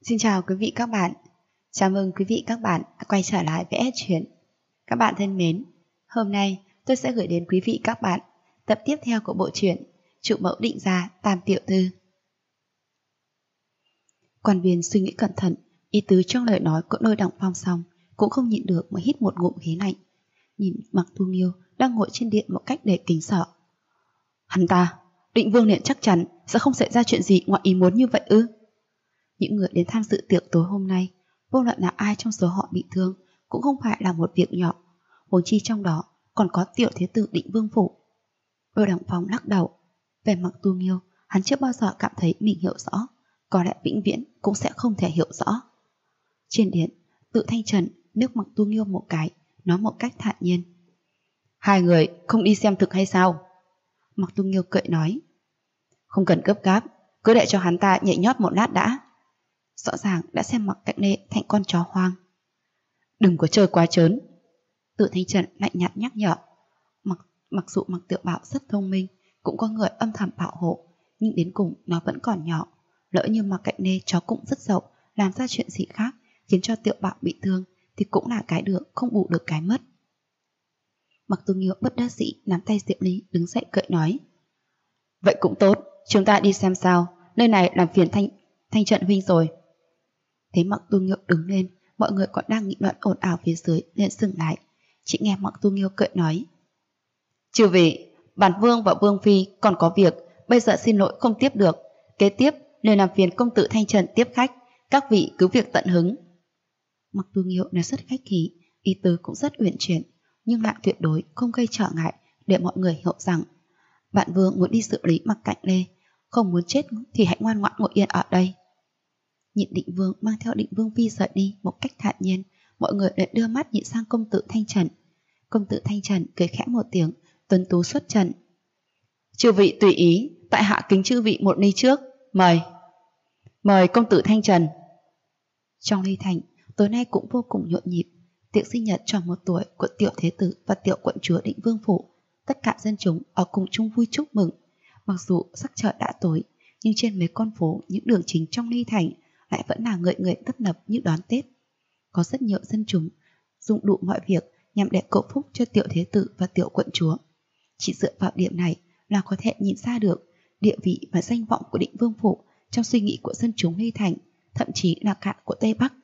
Xin chào quý vị các bạn. Chào mừng quý vị các bạn đã quay trở lại với truyện. Các bạn thân mến, hôm nay tôi sẽ gửi đến quý vị các bạn tập tiếp theo của bộ truyện Trụ Mẫu Định Gia Tam Tiểu Thư. Quan viên suy nghĩ cẩn thận, ý tứ trong lời nói của Lôi Đằng Phong xong cũng không nhịn được mà hít một ngụm khí lạnh. Nhìn Mặc Tu Nghiêu đang ngồi trên điện một cách đầy kính sợ. Hắn ta, Định Vương Điện chắc chắn sẽ không xảy ra chuyện gì ngoài ý muốn như vậy ư? Những người đến tham dự tiệc tối hôm nay, vô luận là ai trong số họ bị thương cũng không phải là một việc nhỏ, huống chi trong đó còn có tiểu thế tử Định Vương phủ. Lôi Đằng Phong lắc đầu. Về Mặc Tu Nghiêu, hắn chưa bao giờ cảm thấy mình hiểu rõ, có lẽ vĩnh viễn cũng sẽ không thể hiểu rõ. Trên điện, Tự Thanh Trần nước Mặc Tu Nghiêu một cái, nói một cách thản nhiên. Hai người không đi xem thực hay sao? Mặc Tu Nghiêu cười nói. Không cần gấp gáp, cứ để cho hắn ta nhảy nhót một lát đã. Rõ ràng đã xem Mặc Cạnh Lê thành con chó hoang. Đừng có chơi quá trớn. Tự Thanh Trần lạnh nhạt nhắc nhở. Mặc dù Mặc Tiểu Bảo rất thông minh, cũng có người âm thầm bảo hộ, nhưng đến cùng nó vẫn còn nhỏ. Lỡ như Mặc Cạnh Lê chó cũng rất dậu, làm ra chuyện gì khác khiến cho Tiểu Bảo bị thương thì cũng là cái được không bù được cái mất. Mặc Tu Nghiêu bất đắc dĩ nắm tay Diệp Lý đứng dậy cười nói. Vậy cũng tốt, chúng ta đi xem sao, nơi này làm phiền Thanh Trận huynh rồi. Thấy Mặc Tu Nghiêu đứng lên, mọi người còn đang nghị luận ồn ào phía dưới nên dừng lại. Chỉ nghe Mặc Tu Nghiêu cười nói. Chư vị, bản vương và vương phi còn có việc, bây giờ xin lỗi không tiếp được. Kế tiếp nên làm phiền công tử Thanh Trần tiếp khách, các vị cứ việc tận hứng. Mặc Tu Nghiêu nói rất khách khí, ý tứ cũng rất uyển chuyển, nhưng lại tuyệt đối không gây trở ngại để mọi người hiểu rằng bạn vương muốn đi xử lý Mặc Cạnh Lê, không muốn chết thì hãy ngoan ngoãn ngồi yên ở đây. Nhìn Định Vương mang theo Định Vương phi rời đi một cách thản nhiên, mọi người lại đưa mắt nhìn sang công tử Thanh Trần. Công tử Thanh Trần cười khẽ một tiếng, tuấn tú xuất trận. Chư vị tùy ý, tại hạ kính chư vị một ly trước, mời công tử Thanh Trần. Trong ly thành, tối nay cũng vô cùng nhộn nhịp. Tiệc sinh nhật tròn 1 tuổi của tiểu thế tử và tiểu quận chúa Định Vương phủ, tất cả dân chúng ở cùng chung vui chúc mừng. Mặc dù sắc trời đã tối, nhưng trên mấy con phố, những đường chính trong ly thành lại vẫn là người tấp nập như đón Tết. Có rất nhiều dân chúng dùng đủ mọi việc nhằm để cầu phúc cho tiểu thế tử và tiểu quận chúa. Chỉ dựa vào điểm này là có thể nhìn ra được địa vị và danh vọng của Định Vương phủ trong suy nghĩ của dân chúng ly thành, thậm chí là cả của Tây Bắc.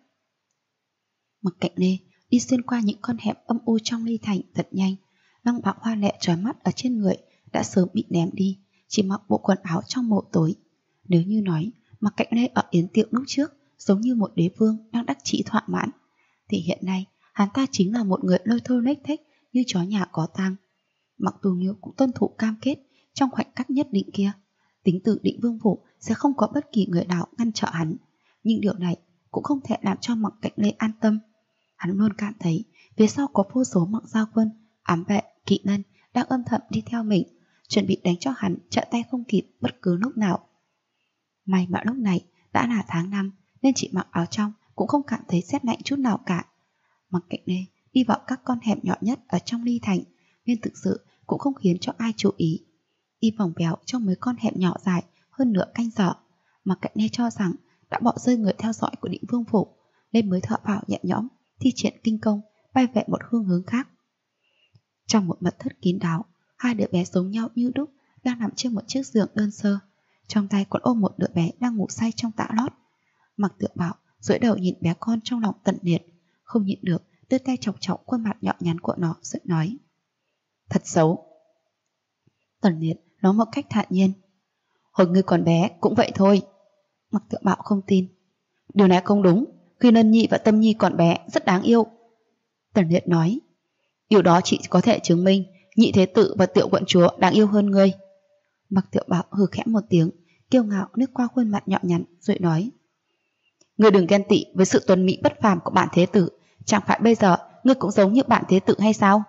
Mặc Cạnh Lê đi xuyên qua những con hẻm âm u trong ly thành thật nhanh. Lăng bạo hoa lệ trói mắt ở trên người đã sớm bị ném đi, chỉ mặc bộ quần áo trong mộ tối. Nếu như nói Mặc Cạnh Lê ở yến tiệc lúc trước giống như một đế vương đang đắc chí thỏa mãn, thì hiện nay hắn ta chính là một người lôi thôi lếch thếch như chó nhà có tang. Mặc Tu Nghiêu cũng tuân thủ cam kết trong khoảnh khắc nhất định kia, tính từ Định Vương phủ sẽ không có bất kỳ người nào ngăn trở hắn. Nhưng điều này cũng không thể làm cho Mặc Cạnh Lê an tâm. Hắn luôn cảm thấy phía sau có vô số Mặc gia quân, ám vệ, kỵ nhân đang âm thầm đi theo mình, chuẩn bị đánh cho hắn trợ tay không kịp bất cứ lúc nào. May mà lúc này đã là tháng 5 nên chỉ mặc áo trong cũng không cảm thấy rét lạnh chút nào cả. Mặc Cạnh Lê đi vào các con hẻm nhỏ nhất ở trong ly thành nên thực sự cũng không khiến cho ai chú ý. Đi vòng véo trong mấy con hẻm nhỏ dài hơn nửa canh giờ, Mặc Cạnh Lê cho rằng đã bỏ rơi người theo dõi của Định Vương phủ, nên mới thở phào nhẹ nhõm thi triển kinh công bay về một hướng khác. Trong một mật thất kín đáo, 2 đứa bé giống nhau như đúc đang nằm trên một chiếc giường đơn sơ, trong tay còn ôm một đứa bé đang ngủ say trong tã lót. Mặc Tiểu Bảo duỗi đầu nhìn bé con trong lòng tận liệt, không nhịn được đưa tay chọc chọc khuôn mặt nhỏ nhắn của nó rồi nói. Thật xấu. Tần Liệt nói một cách thản nhiên. Hồi ngươi còn bé cũng vậy thôi. Mặc Tiểu Bảo không tin. Điều này không đúng, khi Lân Nhi và Tâm Nhi còn bé rất đáng yêu. Tần Liệt nói. Điều đó chỉ có thể chứng minh nhị thế tử và tiểu quận chúa đáng yêu hơn ngươi. Mặc Tiểu Bảo hừ khẽ một tiếng, kiêu ngạo lướt qua khuôn mặt nhỏ nhắn rồi nói. Ngươi đừng ghen tị với sự tuấn mỹ bất phàm của bản thế tử, chẳng phải bây giờ ngươi cũng giống như bản thế tử hay sao?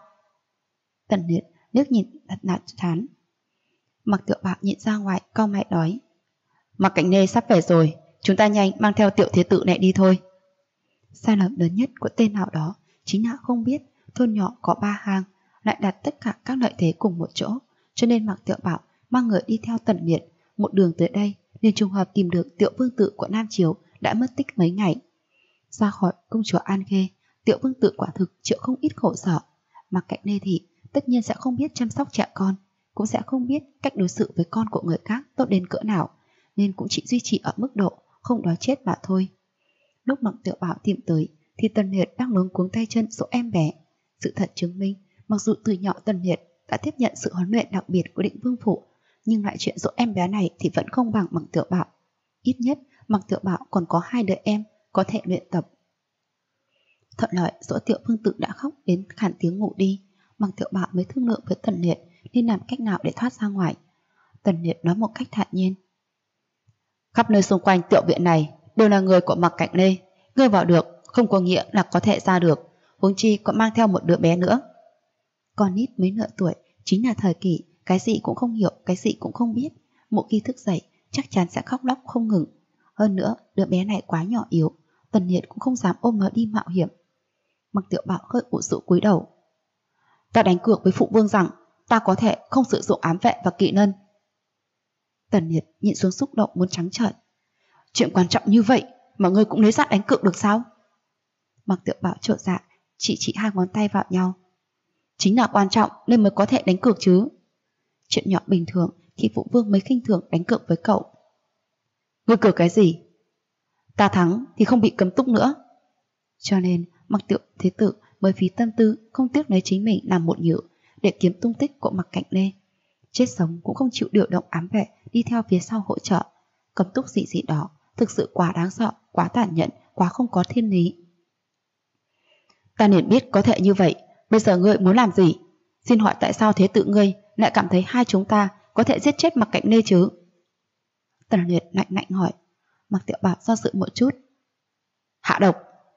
Tần Liệt liếc nhìn thật nạt chán. Mặc Tiểu Bảo nhìn ra ngoài cau mày nói. Mặc Cạnh Lê sắp về rồi, chúng ta nhanh mang theo tiểu thế tử này đi thôi. Sai lầm lớn nhất của tên nào đó chính là không biết thôn nhỏ có 3 hang, lại đặt tất cả các lợi thế cùng một chỗ, cho nên Mặc Tiểu Bảo mang người đi theo Tần Liệt một đường tới đây, nên trùng hợp tìm được tiểu vương tử của Nam Chiếu đã mất tích mấy ngày. Ra khỏi công chúa An Khê, Tiểu Vương Tử quả thực chịu không ít khổ sở. Mặc Cạnh Lê thì tất nhiên sẽ không biết chăm sóc trẻ con, cũng sẽ không biết cách đối xử với con của người khác tốt đến cỡ nào, nên cũng chỉ duy trì ở mức độ không đói chết mà thôi. Lúc Mặc Tiểu Bảo tìm tới thì Tần Liệt đang luống cuống tay chân dỗ em bé. Sự thật chứng minh, mặc dù từ nhỏ Tần Liệt đã tiếp nhận sự huấn luyện đặc biệt của Định Vương Phủ, nhưng lại chuyện dỗ em bé này thì vẫn không bằng Mặc Tiểu Bảo. Ít nhất Mặc Tiểu Bảo còn có 2 đứa em có thể luyện tập. Thuận lợi dỗ Tiểu Vương Tử đã khóc đến khản tiếng ngủ đi. Mặc Tiểu Bảo mới thương lượng với Tần Liệt nên làm cách nào để thoát ra ngoài. Tần Liệt nói một cách thản nhiên: khắp nơi xung quanh tiểu viện này đều là người của Mặc Cạnh Lê. Ngươi vào được không có nghĩa là có thể ra được, huống chi còn mang theo một đứa bé nữa. Con nít mấy nửa tuổi chính là thời kỳ cái gì cũng không hiểu, cái gì cũng không biết. Một khi thức dậy chắc chắn sẽ khóc lóc không ngừng. Hơn nữa đứa bé này quá nhỏ yếu, Tần Liệt cũng không dám ôm nó đi mạo hiểm. Mặc Tiểu Bảo hơi ủ rũ cúi đầu: ta đánh cược với phụ vương rằng ta có thể không sử dụng ám vệ và kỵ nân. Tần Liệt nhịn xuống xúc động muốn trắng trợn: chuyện quan trọng như vậy mà ngươi cũng lấy ra đánh cược được sao? Mặc Tiểu Bảo trột dạ chỉ 2 ngón tay vào nhau: chính là quan trọng nên mới có thể đánh cược chứ. Chuyện nhỏ bình thường thì phụ vương mới khinh thường đánh cược với cậu. Ngươi cược cái gì? Ta thắng thì không bị cấm túc nữa. Cho nên Mặc Tiểu Thế Tử mới phí tâm tư không tiếc lấy chính mình làm một nhự để kiếm tung tích của Mặc Cạnh Lê. Chết sống cũng không chịu điều động ám vệ đi theo phía sau hỗ trợ. Cấm túc gì đó thực sự quá đáng sợ, quá tàn nhẫn, quá không có thiên lý. Ta nên biết có thể như vậy. Bây giờ ngươi muốn làm gì? Xin hỏi tại sao thế tử ngươi lại cảm thấy hai chúng ta có thể giết chết Mặc Cạnh Lê chứ? Tần Liệt lạnh hỏi. Mặc Tiểu Bảo do dự một chút: hạ độc.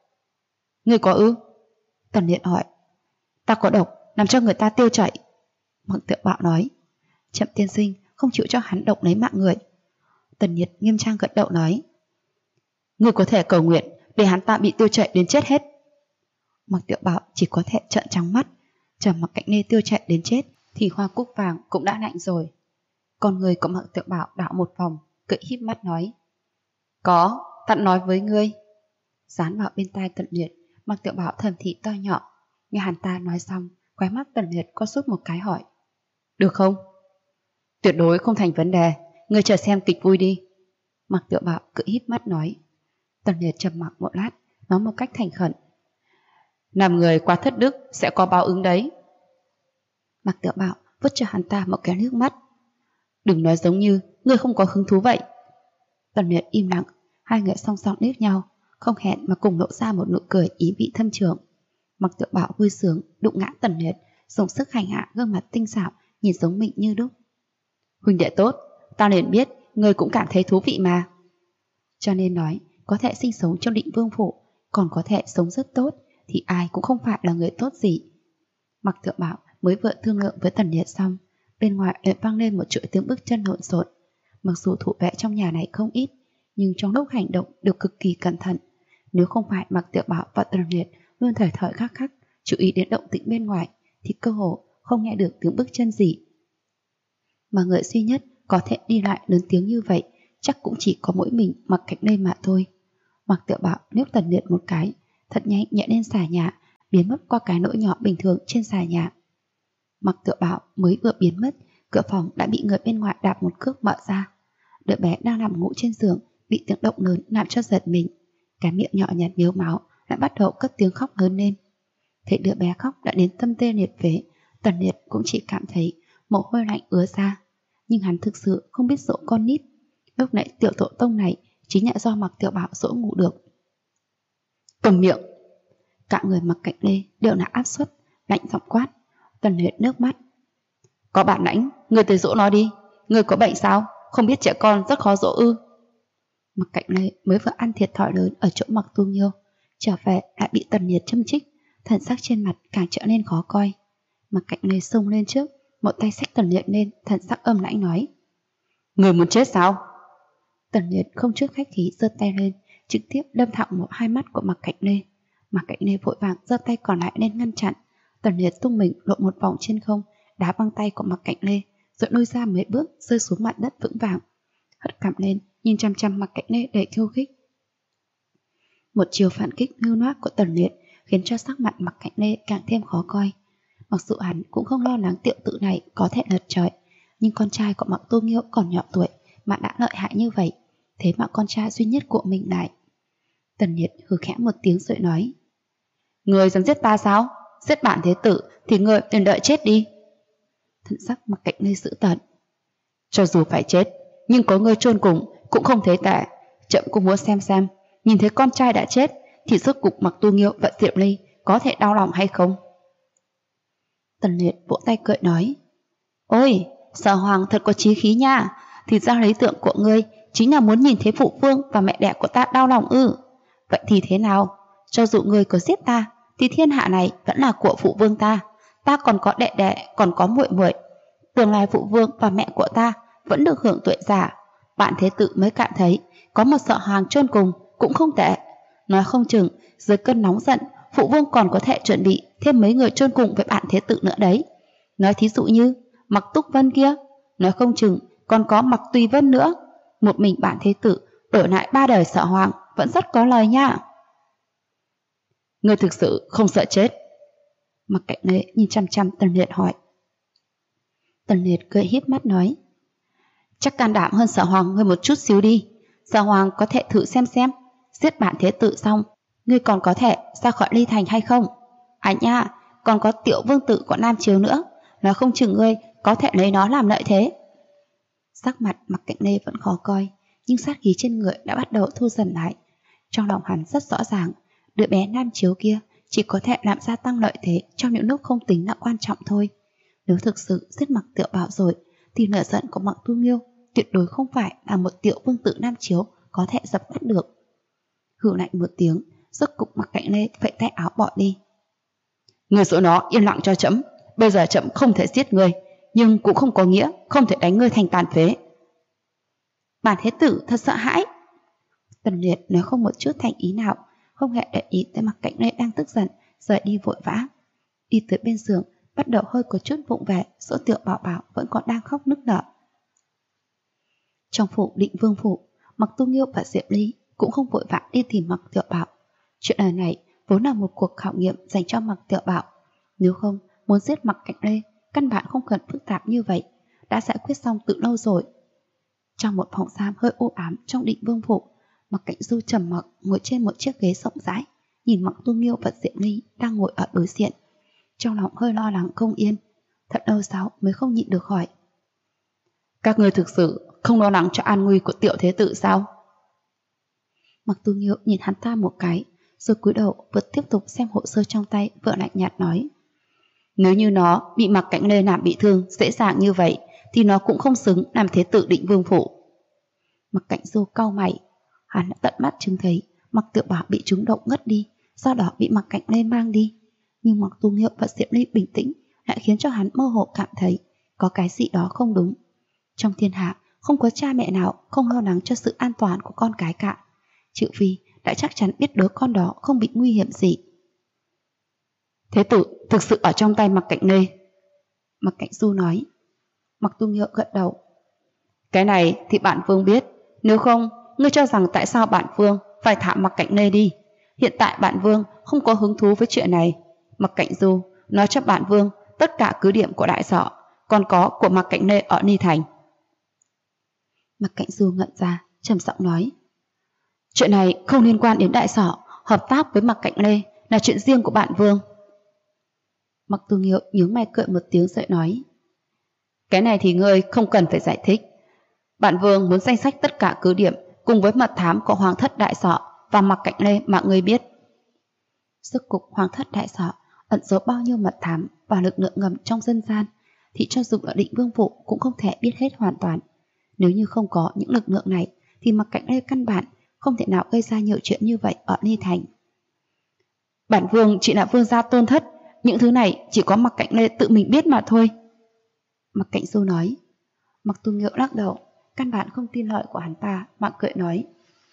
Ngươi có ư? Tần Liệt hỏi. Ta có độc làm cho người ta tiêu chảy. Mặc Tiểu Bảo nói. Chậm tiên sinh không chịu cho hắn độc lấy mạng người. Tần Liệt nghiêm trang gật đầu nói: ngươi có thể cầu nguyện để hắn ta bị tiêu chảy đến chết hết. Mặc Tiểu Bảo chỉ có thể trợn trắng mắt. Chờ Mặc Cạnh Lê tiêu chảy đến chết thì hoa cúc vàng cũng đã lạnh rồi. Con người của Mặc Tiểu Bảo đảo một vòng, cười híp mắt nói: có, ta nói với ngươi. Dán vào bên tai Tần Liệt, Mặc Tiểu Bảo thầm thị to nhỏ. Nghe hắn ta nói xong, khóe mắt Tần Liệt co rút một cái hỏi: được không? Tuyệt đối không thành vấn đề, ngươi chờ xem kịch vui đi. Mặc Tiểu Bảo cười híp mắt nói. Tần Liệt trầm mặc một lát, nói một cách thành khẩn: làm người quá thất đức sẽ có báo ứng đấy. Mặc Tiểu Bảo vứt cho hắn ta một cái nước mắt: đừng nói giống như ngươi không có hứng thú vậy. Tần Liệt im lặng, hai người song song liếc nhau, không hẹn mà cùng lộ ra một nụ cười ý vị thâm trường. Mặc Tiểu Bảo vui sướng đụng ngã Tần Liệt, dùng sức hành hạ gương mặt tinh xảo nhìn giống mình như đúc. Huynh đệ tốt, ta nên biết ngươi cũng cảm thấy thú vị mà. Cho nên nói có thể sinh sống trong Định Vương Phủ, còn có thể sống rất tốt thì ai cũng không phải là người tốt gì. Mặc Tiểu Bảo mới vừa thương lượng với Tần Liệt xong, bên ngoài lại vang lên một chuỗi tiếng bước chân lộn xộn. Mặc dù thủ vệ trong nhà này không ít, nhưng trong lúc hành động đều cực kỳ cẩn thận. Nếu không phải Mặc Tiểu Bảo và Tần Liệt luôn thời thời khắc khắc chú ý đến động tĩnh bên ngoài, thì cơ hồ không nghe được tiếng bước chân gì. Mà người duy nhất có thể đi lại lớn tiếng như vậy chắc cũng chỉ có mỗi mình Mặc Cạnh Lê mà thôi. Mặc Tiểu Bảo liếc Tần Liệt một cái, thật nhanh nhẹ lên xà nhà, biến mất qua cái lỗ nhỏ bình thường trên xà nhà. Mặc Tiểu Bảo mới vừa biến mất, cửa phòng đã bị người bên ngoài đạp một cước mở ra. Đứa bé đang nằm ngủ trên giường bị tiếng động lớn làm cho giật mình. Cái miệng nhỏ nhắn mếu máu lại bắt đầu cất tiếng khóc lớn lên. Thấy đứa bé khóc đã đến tâm tê liệt phế, Tần Liệt cũng chỉ cảm thấy mồ hôi lạnh ứa ra. Nhưng hắn thực sự không biết dỗ con nít. Lúc nãy tiểu tổ tông này chính là do Mặc Tiểu Bảo dỗ ngủ được. Cầm miệng! Cả người Mặc Cạnh Lê đều là áp suất, lạnh giọng quát. Tần Liệt nước mắt: có bản lãnh, ngươi tới dỗ nó đi. Ngươi có bệnh sao? Không biết trẻ con rất khó dỗ ư? Mặc Cạnh Lê mới vừa ăn thiệt thòi lớn ở chỗ Mặc Tu Nghiêu, trở về lại bị Tần Liệt châm chích, thần sắc trên mặt càng trở nên khó coi. Mặc Cạnh Lê xông lên trước, một tay xách Tần Liệt lên, thần sắc âm lãnh nói: người muốn chết sao? Tần Liệt không chút khách khí giơ tay lên, trực tiếp đâm thẳng vào hai mắt của Mặc Cạnh Lê. Mặc Cạnh Lê vội vàng giơ tay còn lại lên ngăn chặn. Tần Liệt tung mình lộ một vòng trên không, đá băng tay của Mặc Cạnh Lê, rồi lùi ra mấy bước rơi xuống mặt đất vững vàng. Hất cằm lên nhìn chăm chăm Mặc Cạnh Lê để khiêu khích: Một chiều phản kích mưu noác của Tần Liệt khiến cho sắc mặt Mạc Cạnh Lê càng thêm khó coi. Mặc dù hắn cũng không lo lắng tiểu tử này có thể lật trời, nhưng con trai của Mạc Tu Nghiêu còn nhỏ tuổi mà đã lợi hại như vậy, thế mà con trai duy nhất của mình lại. Tần Liệt hừ khẽ một tiếng rồi nói: Người dám giết ta sao? Giết bản thế tử thì người nên đợi chết đi. Thần sắc Mạc Cạnh Lê dữ tợn: Cho dù phải chết, nhưng có người chôn cùng cũng không thấy tệ. Trẫm cũng muốn xem, nhìn thấy con trai đã chết thì rốt cục Mạc Tu Nghiêu và Diệp Ly có thể đau lòng hay không? Tần Liệt vỗ tay cười nói: Ôi, Sở Hoàng thật có chí khí nha. Thì ra lý tưởng của ngươi chính là muốn nhìn thấy phụ vương và mẹ đẻ của ta đau lòng ư? Vậy thì thế nào? Cho dù ngươi có giết ta thì thiên hạ này vẫn là của phụ vương ta. Ta còn có đệ đệ, còn có muội muội. Tương lai phụ vương và mẹ của ta vẫn được hưởng tuổi già. Bạn thế tử mới cảm thấy có một Sở Hoàng chôn cùng cũng không tệ. Nói không chừng dưới cơn nóng giận, phụ vương còn có thể chuẩn bị thêm mấy người chôn cùng với bạn thế tử nữa đấy. Nói thí dụ như Mạc Túc Vân kia, nói không chừng còn có Mạc Tùy Vân nữa. Một mình bạn thế tử đổi lại 3 đời Sở Hoàng vẫn rất có lời nha. Ngươi thực sự không sợ chết? Mạc Cạnh Lê nhìn chăm chăm Tần Liệt hỏi. Tần Liệt cười híp mắt nói: Chắc can đảm hơn Sở Hoàng ngươi một chút xíu đi. Sở Hoàng có thể thử xem, giết bạn thế tử xong ngươi còn có thể ra khỏi Ly Thành hay không? À nha, còn có tiểu vương tử của Nam Chiếu nữa, nói không chừng ngươi có thể lấy nó làm lợi thế. Sắc mặt Mạc Cạnh Lê vẫn khó coi, nhưng sát khí trên người đã bắt đầu thu dần lại. Trong lòng hắn rất rõ ràng, đứa bé Nam Chiếu kia chỉ có thể làm gia tăng lợi thế trong những lúc không tính là quan trọng thôi. Nếu thực sự giết Mạc Tiểu Bảo rồi, thì nửa giận của Mạc Tu Nghiêu tuyệt đối không phải là một tiểu vương tử Nam Chiếu có thể dập tắt được. Hừ lạnh một tiếng, rốt cục Mạc Cạnh Lê vẫy tay áo bỏ đi. Người dỗ nó yên lặng cho trẫm. Bây giờ trẫm không thể giết người, nhưng cũng không có nghĩa không thể đánh ngươi thành tàn phế. Bản thế tử thật sợ hãi. Tần Liệt nói không một chút thành ý nào, không hề để ý tới Mạc Cạnh Lê đang tức giận, rời đi vội vã. Đi tới bên giường, bắt đầu hơi có chút vụng về, dỗ Tiểu Bảo Bảo vẫn còn đang khóc nức nở. Trong phủ Định Vương phủ, Mạc Tu Nghiêu và Diệp Ly cũng không vội vã đi tìm Mạc Tiểu Bảo. Chuyện lần này vốn là một cuộc khảo nghiệm dành cho Mạc Tiểu Bảo. Nếu không muốn giết Mạc Cạnh Lê, căn bản không cần phức tạp như vậy, đã giải quyết xong từ lâu rồi. Trong một phòng giam hơi u ám trong Định Vương phủ, Mạc Cạnh Du trầm mặc ngồi trên một chiếc ghế rộng rãi, nhìn Mạc Tu Nghiêu và Diệp Ly đang ngồi ở đối diện. Trong lòng hơi lo lắng không yên, thật lâu sau mới không nhịn được hỏi: Các ngươi thực sự không lo lắng cho an nguy của tiểu thế tử sao? Mạc Tu Nghiêu nhìn hắn ta một cái, rồi cúi đầu vẫn tiếp tục xem hồ sơ trong tay, vợ lạnh nhạt nói: Nếu như nó bị Mạc Cạnh Lê làm bị thương dễ dàng như vậy, thì nó cũng không xứng làm thế tử Định Vương phủ. Mạc Cạnh Du cau mày, hắn đã tận mắt chứng thấy Mạc Tiểu Bảo bị trúng độc ngất đi, sau đó bị Mạc Cạnh Lê mang đi. Nhưng Mạc Tu Nghiêu và Diệp Ly bình tĩnh lại khiến cho hắn mơ hồ cảm thấy có cái gì đó không đúng. Trong thiên hạ không có cha mẹ nào không lo lắng cho sự an toàn của con cái cả. Triệu Phi đã chắc chắn biết đứa con đó không bị nguy hiểm gì. Thế tử thực sự ở trong tay Mạc Cạnh Lê. Mạc Cạnh Du nói. Mạc Tu Nghiêu gật đầu. Cái này thì bản vương biết. Nếu không, ngươi cho rằng tại sao bản vương phải thả Mạc Cạnh Lê đi? Hiện tại bản vương không có hứng thú với chuyện này. Mạc Cạnh Du nói cho bản vương tất cả cứ điểm của đại sở, còn có của Mạc Cạnh Lê ở Ni Thành. Mạc Cạnh Du ngẩn ra, trầm giọng nói: Chuyện này không liên quan đến đại sở, hợp tác với Mạc Cạnh Lê là chuyện riêng của bản vương. Mạc Tu Nghiêu nhướng mày cười một tiếng rồi nói: Cái này thì ngươi không cần phải giải thích. Bản vương muốn danh sách tất cả cứ điểm cùng với mật thám của Hoàng thất đại sở và Mạc Cạnh Lê mà ngươi biết. Rốt cục Hoàng thất đại sở ẩn giấu bao nhiêu mật thám và lực lượng ngầm trong dân gian, thì cho dù ở Định Vương phủ cũng không thể biết hết hoàn toàn. Nếu như không có những lực lượng này thì Mạc Cạnh Lê căn bản không thể nào gây ra nhiều chuyện như vậy ở Ni Thành. Bản vương chỉ là vương gia tôn thất, những thứ này chỉ có Mạc Cạnh Lê tự mình biết mà thôi. Mạc Cạnh Du nói. Mạc Tu Nghiêu lắc đầu, căn bản không tin lời của hắn ta, mà cười nói: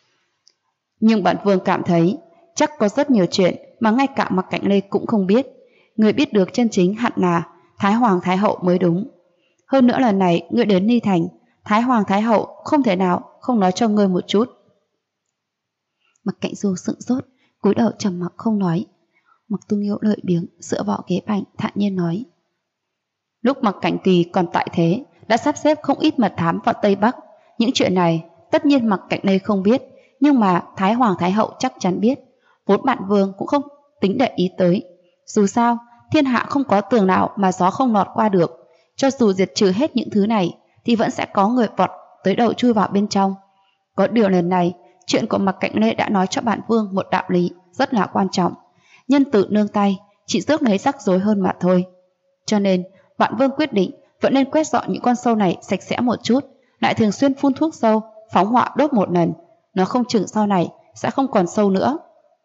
Nhưng bản vương cảm thấy chắc có rất nhiều chuyện mà ngay cả Mạc Cạnh Lê cũng không biết. Người biết được chân chính hẳn là Thái Hoàng Thái Hậu mới đúng. Hơn nữa lần này ngươi đến Ni Thành, Thái Hoàng Thái Hậu không thể nào không nói cho ngươi một chút. Mạc Cạnh Du sững sốt, cúi đầu trầm mặc không nói. Mặc Tu Nghiêu lợi biếng dựa vào ghế bành thản nhiên nói: Lúc Mặc Cảnh Kỳ còn tại thế đã sắp xếp không ít mật thám vào Tây Bắc. Những chuyện này tất nhiên Mặc Cảnh Lê không biết, nhưng mà Thái Hoàng Thái Hậu chắc chắn biết. Vốn bạn Vương cũng không tính để ý tới. Dù sao thiên hạ không có tường nào mà gió không lọt qua được. Cho dù diệt trừ hết những thứ này thì vẫn sẽ có người vọt tới đầu chui vào bên trong. Có điều lần này chuyện của Mặc Cảnh Lê đã nói cho bạn Vương một đạo lý rất là quan trọng. Nhân từ nương tay chỉ rước lấy rắc rối hơn mà thôi. Cho nên bạn Vương quyết định vẫn nên quét dọn những con sâu này sạch sẽ một chút, lại thường xuyên phun thuốc sâu, phóng hỏa đốt một lần. Nó không chừng sau này sẽ không còn sâu nữa.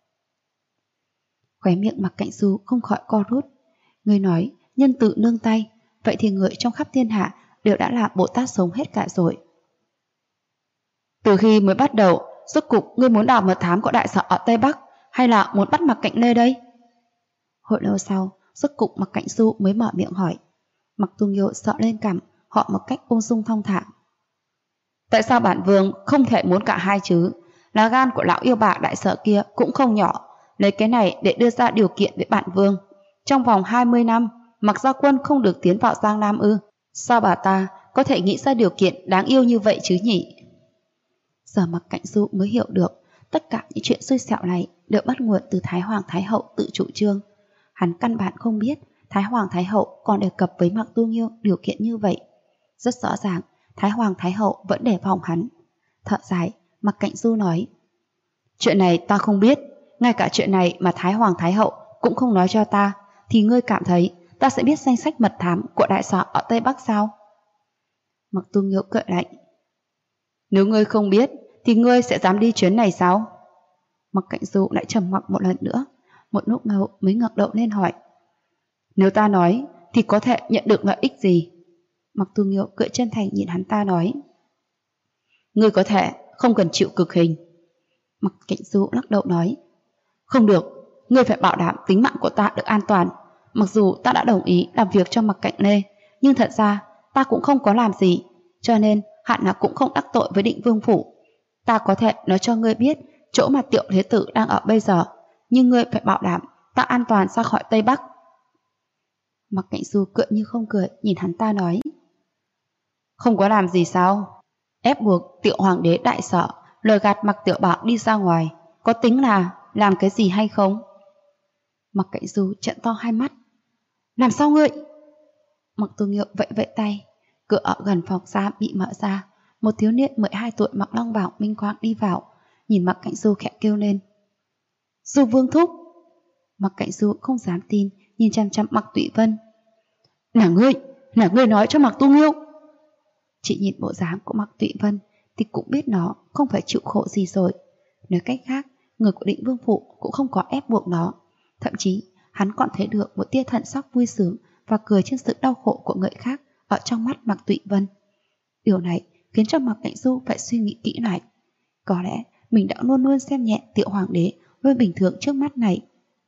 Khóe miệng Mặc Cảnh Du không khỏi co rút. Người nói nhân từ nương tay, vậy thì người trong khắp thiên hạ đều đã là Bồ Tát sống hết cả rồi. Từ khi mới bắt đầu, rốt cục ngươi muốn đào mật thám của đại sở ở Tây Bắc, hay là muốn bắt Mặc Cảnh Lê đây? Hồi lâu sau, rốt cục Mặc Cảnh Du mới mở miệng hỏi. Mặc Tu Nghiêu sợ lên cằm, họ một cách ung dung thong thả. Tại sao bản Vương không thể muốn cả hai chứ? Lá gan của lão yêu bà đại sở kia cũng không nhỏ, lấy cái này để đưa ra điều kiện với bản Vương. Trong vòng 20 năm, Mặc Gia Quân không được tiến vào Giang Nam ư? Sao bà ta có thể nghĩ ra điều kiện đáng yêu như vậy chứ nhỉ? Giờ Mặc Cảnh Du mới hiểu được tất cả những chuyện xui xẻo này đều bắt nguồn từ Thái Hoàng Thái Hậu tự chủ trương. Hắn căn bản không biết Thái Hoàng Thái Hậu còn đề cập với Mặc Tu Nghiêu điều kiện như vậy. Rất rõ ràng Thái Hoàng Thái Hậu vẫn đề phòng hắn. Thở dài, Mặc Cảnh Du nói: Chuyện này ta không biết, ngay cả chuyện này mà Thái Hoàng Thái Hậu cũng không nói cho ta, thì ngươi cảm thấy ta sẽ biết danh sách mật thám của đại sở ở Tây Bắc sao? Mặc Tu Nghiêu cười lạnh: Nếu ngươi không biết thì ngươi sẽ dám đi chuyến này sao? Mặc Cảnh Du lại trầm mặc một lần nữa, một lúc lâu mới ngẩng đầu lên hỏi: Nếu ta nói thì có thể nhận được lợi ích gì? Mặc Tu Nghiêu cười chân thành nhìn hắn ta nói: Ngươi có thể không cần chịu cực hình. Mặc Cảnh Du lắc đầu nói: Không được, ngươi phải bảo đảm tính mạng của ta được an toàn. Mặc dù ta đã đồng ý làm việc cho Mặc Cảnh Lê, nhưng thật ra ta cũng không có làm gì, cho nên hẳn là cũng không đắc tội với Định Vương phủ. Ta có thể nói cho ngươi biết chỗ mà Tiểu Thế Tử đang ở bây giờ, nhưng ngươi phải bảo đảm ta an toàn ra khỏi Tây Bắc. Mặc Cảnh Du cười như không cười nhìn hắn ta nói: Không có làm gì sao? Ép buộc Tiểu Hoàng đế đại sở lừa gạt Mặc Tiểu Bảo đi ra ngoài, có tính là làm cái gì hay không? Mặc Cảnh Du trợn to hai mắt: Làm sao ngươi? Mặc Tu Nghiêu vẫy vẫy tay, cửa ở gần phòng giam bị mở ra, một thiếu niên 12 tuổi mặc long bào minh quang đi vào, nhìn Mặc Cảnh Du khẽ kêu lên: Du Vương thúc. Mặc Cảnh Du không dám tin, nhìn chăm chăm Mặc Tụy Vân. Là ngươi nói cho Mặc Tu Nghiêu. Chỉ nhìn bộ dáng của Mặc Tụy Vân thì cũng biết nó không phải chịu khổ gì rồi. Nói cách khác, người của Định Vương phủ cũng không có ép buộc nó. Thậm chí hắn còn thấy được một tia thần sắc vui sướng và cười trên sự đau khổ của người khác ở trong mắt Mặc Tụy Vân. Điều này khiến cho Mặc Cảnh Du phải suy nghĩ kỹ lại. Có lẽ mình đã luôn luôn xem nhẹ Tiểu Hoàng đế luôn bình thường trước mắt này.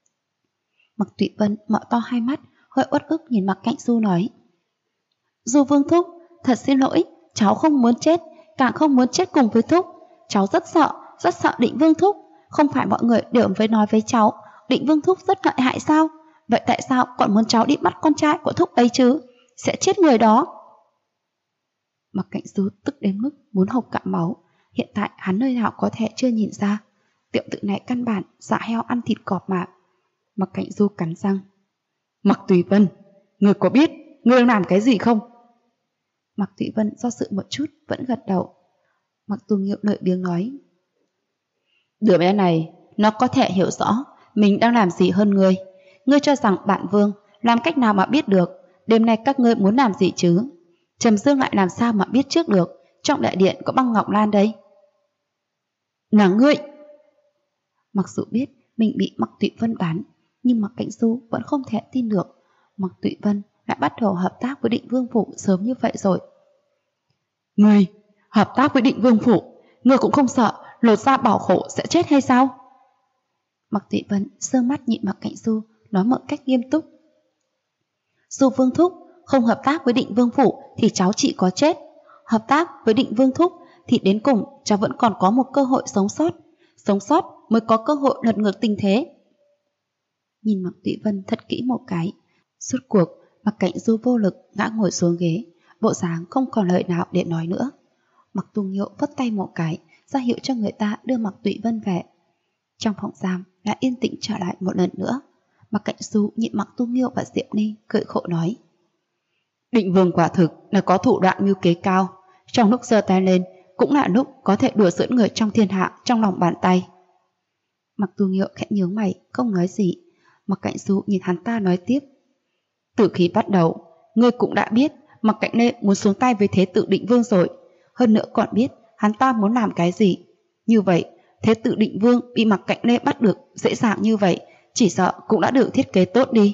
Mặc Tụy Vân mở to hai mắt, hơi uất ức nhìn Mặc Cảnh Du nói: Du Vương thúc, thật xin lỗi, cháu không muốn chết, càng không muốn chết cùng với thúc. Cháu rất sợ Định Vương thúc. Không phải mọi người đều với nói với cháu Định Vương thúc rất lợi hại sao? Vậy tại sao còn muốn cháu đi bắt con trai của thúc ấy chứ? Sẽ chết người đó. Mặc Cảnh Du tức đến mức muốn hộc cả máu. Hiện tại hắn nơi nào có thể chưa nhìn ra, tiểu tử này căn bản dạ heo ăn thịt cọp mà. Mặc Cảnh Du cắn răng: Mặc Tùy Vân, ngươi có biết ngươi đang làm cái gì không? Mặc Tùy Vân do dự một chút vẫn gật đầu. Mặc Tu Nghiêu lợi biếng nói: Đứa bé này nó có thể hiểu rõ mình đang làm gì hơn ngươi. Ngươi cho rằng bản Vương làm cách nào mà biết được đêm nay các ngươi muốn làm gì chứ? Trầm Dương lại làm sao mà biết trước được trong đại điện có băng ngọc lan đây? Là ngươi! Mặc dù biết mình bị Mặc Tụy Vân bán, nhưng Mặc Cảnh Du vẫn không thể tin được Mặc Tụy Vân lại bắt đầu hợp tác với Định Vương phủ sớm như vậy rồi. Ngươi hợp tác với Định Vương phủ, ngươi cũng không sợ lột da bảo khổ sẽ chết hay sao? Mặc Tụy Vân sương mắt nhìn Mặc Cảnh Du, nói một cách nghiêm túc: Du Vương thúc, không hợp tác với Định Vương phủ thì cháu chỉ có chết. Hợp tác với Định Vương thúc thì đến cùng cháu vẫn còn có một cơ hội sống sót. sống sót mới có cơ hội lật ngược tình thế. Nhìn Mạc Tụy Vân thật kỹ một cái, suốt cuộc Mạc Cảnh Du vô lực ngã ngồi xuống ghế, bộ dáng không còn lời nào để nói nữa. Mạc Tu Nghiêu vất tay một cái, ra hiệu cho người ta đưa Mạc Tụy Vân về. Trong phòng giam đã yên tĩnh trở lại một lần nữa. Mạc Cảnh Du nhìn Mạc Tu Nghiêu và Diệp Ni cười khổ nói: Định Vương quả thực là có thủ đoạn mưu kế cao, trong lúc giơ tay lên cũng là lúc có thể đùa giỡn người trong thiên hạ trong lòng bàn tay. Mạc Tu Nghiêu khẽ nhướng mày, không nói gì. Mạc Cảnh Du nhìn hắn ta nói tiếp: Từ khi bắt đầu, ngươi cũng đã biết Mạc Cảnh Lê muốn xuống tay với Thế Tử Định Vương rồi, hơn nữa còn biết hắn ta muốn làm cái gì. Như vậy, Thế Tử Định Vương bị Mạc Cảnh Lê bắt được dễ dàng như vậy, chỉ sợ cũng đã được thiết kế tốt đi.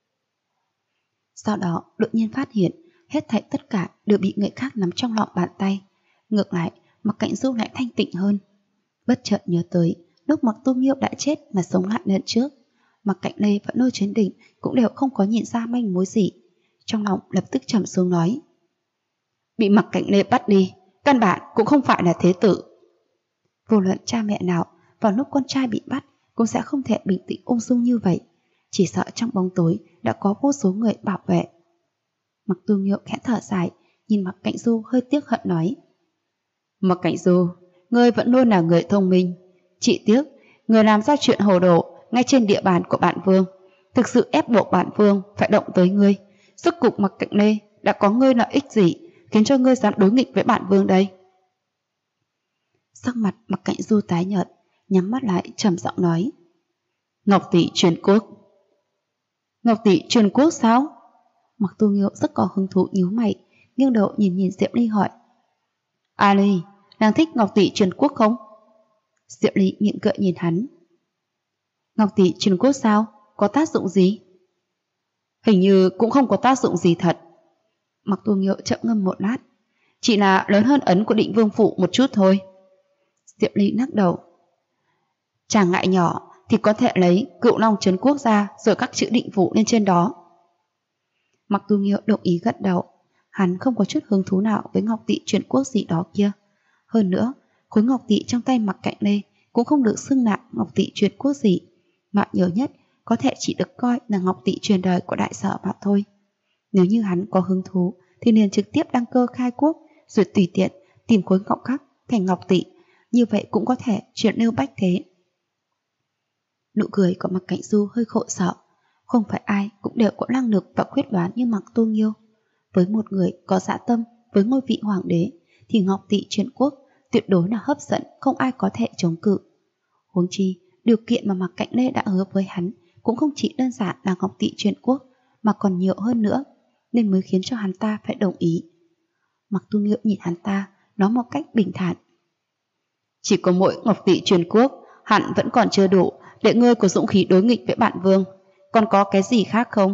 Sau đó đột nhiên phát hiện hết thảy tất cả đều bị người khác nắm trong lòng bàn tay. Ngược lại, Mạc Cảnh Du lại thanh tịnh hơn. Bất chợt nhớ tới lúc Mạc Tu Nghiêu đã chết mà sống lại lần trước, Mạc Cảnh Lê và Lôi Chấn Định cũng đều không có nhìn ra manh mối gì. Trong lòng lập tức trầm xuống nói: Bị Mạc Cảnh Lê bắt đi, căn bản cũng không phải là thế tử. Vô luận cha mẹ nào vào lúc con trai bị bắt cũng sẽ không thể bình tĩnh ung dung như vậy, chỉ sợ trong bóng tối đã có vô số người bảo vệ. Mạc Tu Nghiêu khẽ thở dài, nhìn Mạc Cảnh Du hơi tiếc hận nói: Mạc Cảnh Du, ngươi vẫn luôn là người thông minh, chỉ tiếc người làm ra chuyện hồ đồ ngay trên địa bàn của bản vương, thực sự ép buộc bản vương phải động tới ngươi. Rốt cục Mạc Cảnh Lê đã có ngươi lợi ích gì khiến cho ngươi dám đối nghịch với bản vương đây? Sắc mặt Mạc Cảnh Du tái nhợt, nhắm mắt lại trầm giọng nói: Ngọc tỷ truyền quốc. Ngọc tỷ truyền quốc sao? Mạc Tu Nghiêu rất có hứng thú nhíu mày, nghiêng đầu nhìn Diệp Ly hỏi: A Ly, nàng thích Ngọc tỷ truyền quốc không? Diệp Ly miệng cười nhìn hắn: Ngọc tỷ truyền quốc sao? Có tác dụng gì? Hình như cũng không có tác dụng gì thật. Mạc Tu Nghiêu chậm ngâm một lát: Chỉ là lớn hơn ấn của Định Vương phủ một chút thôi. Diệp Ly lắc đầu: Chàng ngại nhỏ thì có thể lấy Cựu Long Trấn Quốc ra rồi các chữ Định phủ lên trên đó. Mạc Tu Nghiêu đồng ý gật đầu. Hắn không có chút hứng thú nào với Ngọc tỷ truyền quốc gì đó kia. Hơn nữa, khối ngọc tỷ trong tay Mạc Cảnh Lê cũng không được xưng là Ngọc tỷ truyền quốc gì, mà nhiều nhất có thể chỉ được coi là Ngọc tỷ truyền đời của đại sở mà thôi. Nếu như hắn có hứng thú thì liền trực tiếp đăng cơ khai quốc, rồi tùy tiện tìm khối ngọc khác thành ngọc tỷ, như vậy cũng có thể truyền lưu bách thế. Nụ cười của Mạc Cảnh Du hơi khổ sở. Không phải ai cũng đều có năng lực và quyết đoán như Mạc Tu Nghiêu. Với một người có dạ tâm với ngôi vị hoàng đế thì ngọc tỷ truyền quốc tuyệt đối là hấp dẫn, không ai có thể chống cự. Huống chi điều kiện mà Mạc Cảnh Lê đã hứa với hắn cũng không chỉ đơn giản là ngọc tỷ truyền quốc, mà còn nhiều hơn nữa, nên mới khiến cho hắn ta phải đồng ý. Mạc Tu Nghiêu nhìn hắn ta, nói một cách bình thản: Chỉ có mỗi ngọc tỷ truyền quốc hẳn vẫn còn chưa đủ để ngươi có dũng khí đối nghịch với bản vương, còn có cái gì khác không?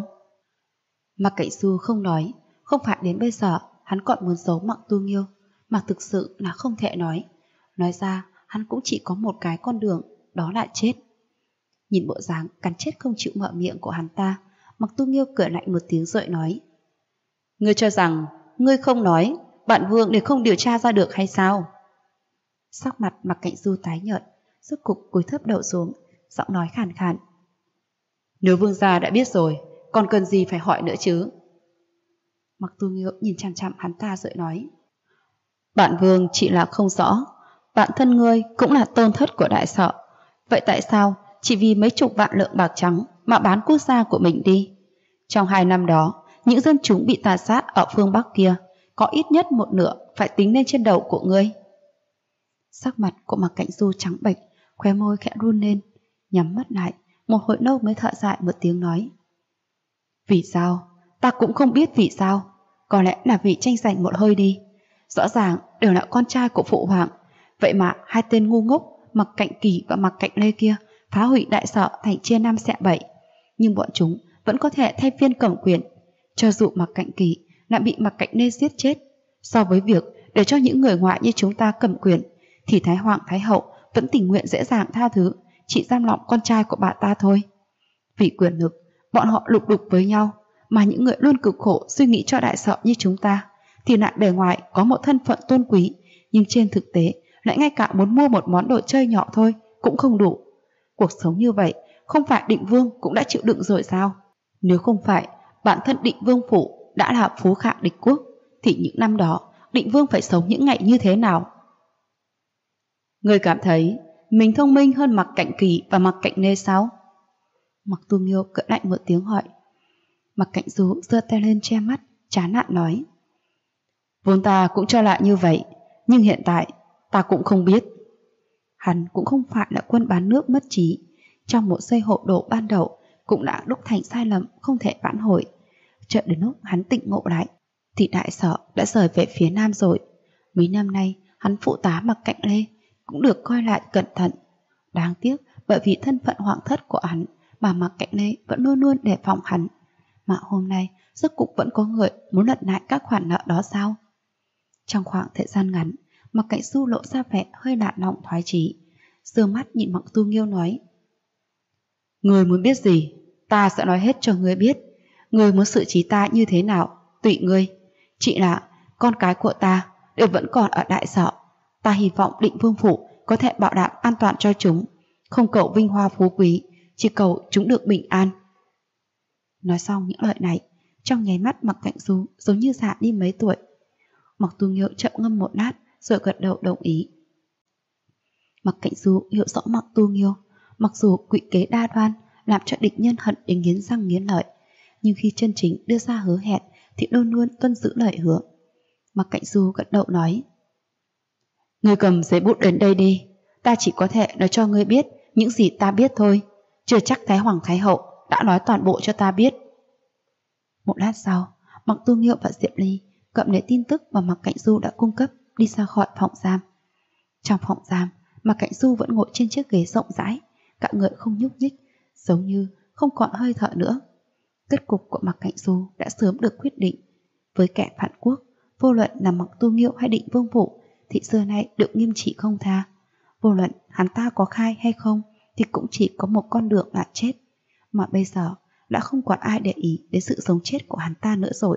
Mạc Cảnh Du không nói. Không phải đến bây giờ hắn còn muốn giấu Mạc Tu Nghiêu, mà thực sự là không thể nói. Nói ra hắn cũng chỉ có một cái con đường, đó là chết. Nhìn bộ dáng cắn chết không chịu mở miệng của hắn ta, Mạc Tu Nghiêu cười lạnh một tiếng rồi nói: Ngươi cho rằng ngươi không nói bản vương để không điều tra ra được hay sao? Sắc mặt Mạc Cảnh Du tái nhợt, rốt cục cúi thấp đầu xuống, giọng nói khàn khàn: Nếu vương gia đã biết rồi, còn cần gì phải hỏi nữa chứ? Mạc Tu Nghiêu nhìn chằm chằm hắn ta rồi nói: Bản vương chỉ là không rõ, bản thân ngươi cũng là tôn thất của đại sở, vậy tại sao chỉ vì mấy chục vạn lượng bạc trắng mà bán quốc gia của mình đi? Trong 2 năm đó, những dân chúng bị tàn sát ở phương Bắc kia có ít nhất một nửa phải tính lên trên đầu của ngươi. Sắc mặt của Mạc Cảnh Du trắng bệch, khóe môi khẽ run lên, nhắm mắt lại, một hồi lâu mới thở dài một tiếng nói: Vì sao? Ta cũng không biết vì sao. Có lẽ là vì tranh giành một hơi đi. Rõ ràng đều là con trai của phụ hoàng, vậy mà hai tên ngu ngốc Mạc Cảnh Kỳ và Mạc Cảnh Lê kia phá hủy đại sở thành chia năm xẻ bảy, nhưng bọn chúng vẫn có thể thay phiên cầm quyền. Cho dù Mạc Cảnh Kỳ lại bị Mạc Cảnh Lê giết chết, so với việc để cho những người ngoại như chúng ta cầm quyền thì Thái Hoàng Thái Hậu vẫn tình nguyện dễ dàng tha thứ, chỉ giam lỏng con trai của bà ta thôi. Vì quyền lực, bọn họ lục đục với nhau, mà những người luôn cực khổ suy nghĩ cho đại sở như chúng ta thì lại bề ngoài có một thân phận tôn quý, nhưng trên thực tế lại ngay cả muốn mua một món đồ chơi nhỏ thôi cũng không đủ. Cuộc sống như vậy, không phải Định Vương cũng đã chịu đựng rồi sao? Nếu không phải bản thân Định Vương phủ đã là phú khả địch quốc, thì những năm đó Định Vương phải sống những ngày như thế nào? Người cảm thấy mình thông minh hơn Mặc Cạnh Kỳ và Mặc Cạnh Nê sao? Mặc Tu Nghiêu cỡ lạnh một tiếng hỏi. Mặc Cạnh Du giơ tay lên che mắt, chán nản nói. Vốn ta cũng cho lại như vậy, nhưng hiện tại ta cũng không biết. Hắn cũng không phải là quân bán nước mất trí, trong một giây hộ độ ban đầu cũng đã đúc thành sai lầm không thể vãn hồi. Chợt đến lúc hắn tỉnh ngộ lại, thì đại sở đã rời về phía nam rồi. Mấy năm nay hắn phụ tá Mặc Cạnh Lê cũng được coi lại cẩn thận. Đáng tiếc bởi vì thân phận hoàng thất của hắn mà Mặc Cạnh Lê vẫn luôn luôn đề phòng hắn. Mà hôm nay rốt cục vẫn có người muốn lật lại các khoản nợ đó sao? Trong khoảng thời gian ngắn, Mặc Cạnh Du lộ ra vẻ hơi lạ lọng thoái chí, dương mắt nhìn Mặc Tu Nghiêu nói. Người muốn biết gì, ta sẽ nói hết cho người biết. Người muốn xử trí ta như thế nào, tùy ngươi. Chỉ là con cái của ta đều vẫn còn ở đại sở. Ta hy vọng Định Vương phủ có thể bảo đảm an toàn cho chúng, không cầu vinh hoa phú quý, chỉ cầu chúng được bình an. Nói xong những lời này, trong nháy mắt Mặc Cạnh Du giống như già đi mấy tuổi. Mặc Tu Nghiêu chậm ngâm một lát rồi gật đầu đồng ý. Mặc Cạnh Du hiểu rõ Mặc Tu Nghiêu, mặc dù quỷ kế đa đoan làm cho địch nhân hận đến nghiến răng nghiến lợi, nhưng khi chân chính đưa ra hứa hẹn thì luôn luôn tuân giữ lời hứa. Mặc Cạnh Du gật đầu nói. Ngươi cầm giấy bút đến đây đi, ta chỉ có thể nói cho ngươi biết những gì ta biết thôi, chưa chắc Thái Hoàng Thái Hậu đã nói toàn bộ cho ta biết. Một lát sau, Mặc Tu Nghiêu và Diệp Ly cầm lấy tin tức mà Mặc Cạnh Du đã cung cấp đi ra khỏi phòng giam. Trong phòng giam, Mặc Cạnh Du vẫn ngồi trên chiếc ghế rộng rãi, cả người không nhúc nhích, giống như không còn hơi thở nữa. Kết cục của Mặc Cạnh Du đã sớm được quyết định. Với kẻ phản quốc, vô luận là Mặc Tu Nghiêu hay Định Vương phủ thì xưa nay được nghiêm trị không tha. Vô luận hắn ta có khai hay không thì cũng chỉ có một con đường là chết. Mà bây giờ đã không còn ai để ý đến sự sống chết của hắn ta nữa rồi.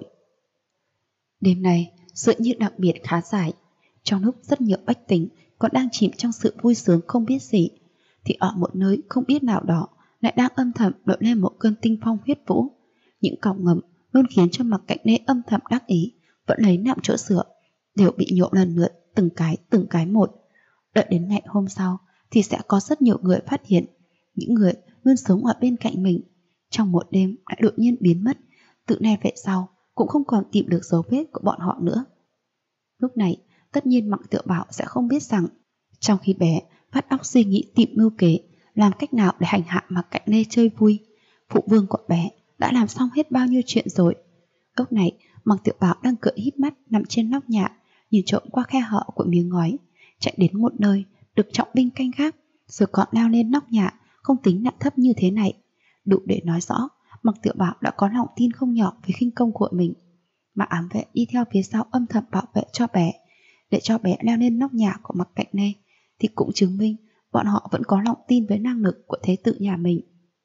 Đêm nay dường như đặc biệt khá dài. Trong lúc rất nhiều bách tính còn đang chìm trong sự vui sướng không biết gì, thì ở một nơi không biết nào đó lại đang âm thầm nổi lên một cơn tinh phong huyết vũ. Những cọng ngầm luôn khiến cho Mặc Cạnh Lê âm thầm đắc ý vẫn lấy nạm chỗ sửa đều bị nhộn lần lượt từng cái một. Đợi đến ngày hôm sau thì sẽ có rất nhiều người phát hiện những người luôn sống ở bên cạnh mình trong một đêm đã đột nhiên biến mất, từ nay về sau cũng không còn tìm được dấu vết của bọn họ nữa. Lúc này tất nhiên Mặc Tiểu Bảo sẽ không biết rằng trong khi bé vắt óc suy nghĩ tìm mưu kế làm cách nào để hành hạ Mặc Cạnh Lê chơi vui, phụ vương của bé đã làm xong hết bao nhiêu chuyện rồi. Lúc này Mặc Tiểu Bảo đang cười híp mắt nằm trên nóc nhà, nhìn trộm qua khe hở của miếng ngói, chạy đến một nơi được trọng binh canh gác, rồi còn leo lên nóc nhà không tính nặng thấp như thế này, đủ để nói rõ Mặc Tiểu Bảo đã có lòng tin không nhỏ với khinh công của mình. Mà ám vệ đi theo phía sau âm thầm bảo vệ cho bé, để cho bé leo lên nóc nhà của Mặc Cạnh Lê, thì cũng chứng minh bọn họ vẫn có lòng tin với năng lực của thế tử nhà mình.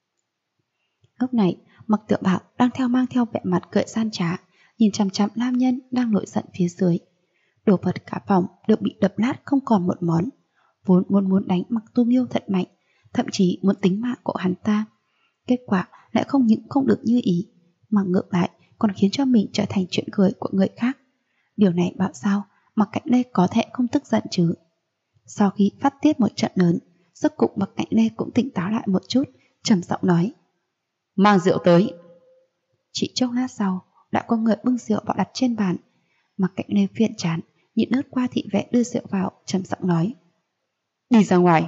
Lúc này Mặc Tiểu Bảo đang mang theo vẻ mặt cười gian trá, nhìn chằm chằm nam nhân đang nổi giận phía dưới. Đồ vật cả phòng đều bị đập nát không còn một món. Vốn muốn đánh Mặc Tu Nghiêu thật mạnh, thậm chí muốn tính mạng của hắn ta. Kết quả lại không những không được như ý, mà ngược lại còn khiến cho mình trở thành chuyện cười của người khác. Điều này bảo sao Mặc Cạnh Lê có thể không tức giận chứ? Sau khi phát tiết một trận lớn, rốt cục Mặc Cạnh Lê cũng tỉnh táo lại một chút, trầm giọng nói. Mang rượu tới. Chỉ chốc lát sau, đã có người bưng rượu vào đặt trên bàn. Mặc Cạnh Lê phiền chán, nhìn lướt qua thị vệ đưa rượu vào, trầm giọng nói. Đi ra ngoài.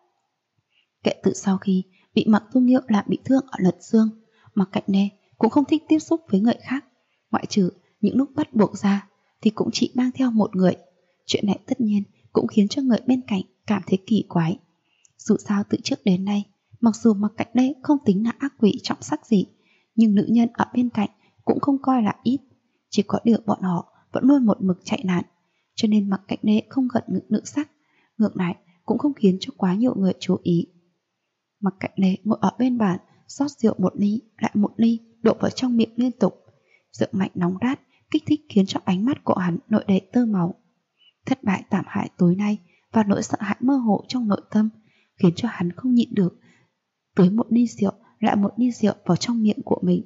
Kể từ sau khi bị Mặc Tu Nghiêu làm bị thương ở lật xương, Mặc Cạnh Lê cũng không thích tiếp xúc với người khác, ngoại trừ những lúc bắt buộc ra thì cũng chỉ mang theo một người. Chuyện này tất nhiên cũng khiến cho người bên cạnh cảm thấy kỳ quái. Dù sao từ trước đến nay, mặc dù Mặc Cạnh Lê không tính là ác quỷ trọng sắc gì, nhưng nữ nhân ở bên cạnh cũng không coi là ít. Chỉ có điều bọn họ vẫn luôn một mực chạy nạn, cho nên Mặc Cạnh Lê không gật ngự nữ sắc, ngược lại cũng không khiến cho quá nhiều người chú ý. Mặc Cạnh Lê ngồi ở bên bàn, rót rượu một ly lại một ly, đổ vào trong miệng liên tục. Rượu mạnh nóng rát kích thích khiến cho ánh mắt của hắn nổi đầy tơ máu. Thất bại thảm hại tối nay và nỗi sợ hãi mơ hồ trong nội tâm khiến cho hắn không nhịn được tới một ly rượu lại một ly rượu vào trong miệng của mình.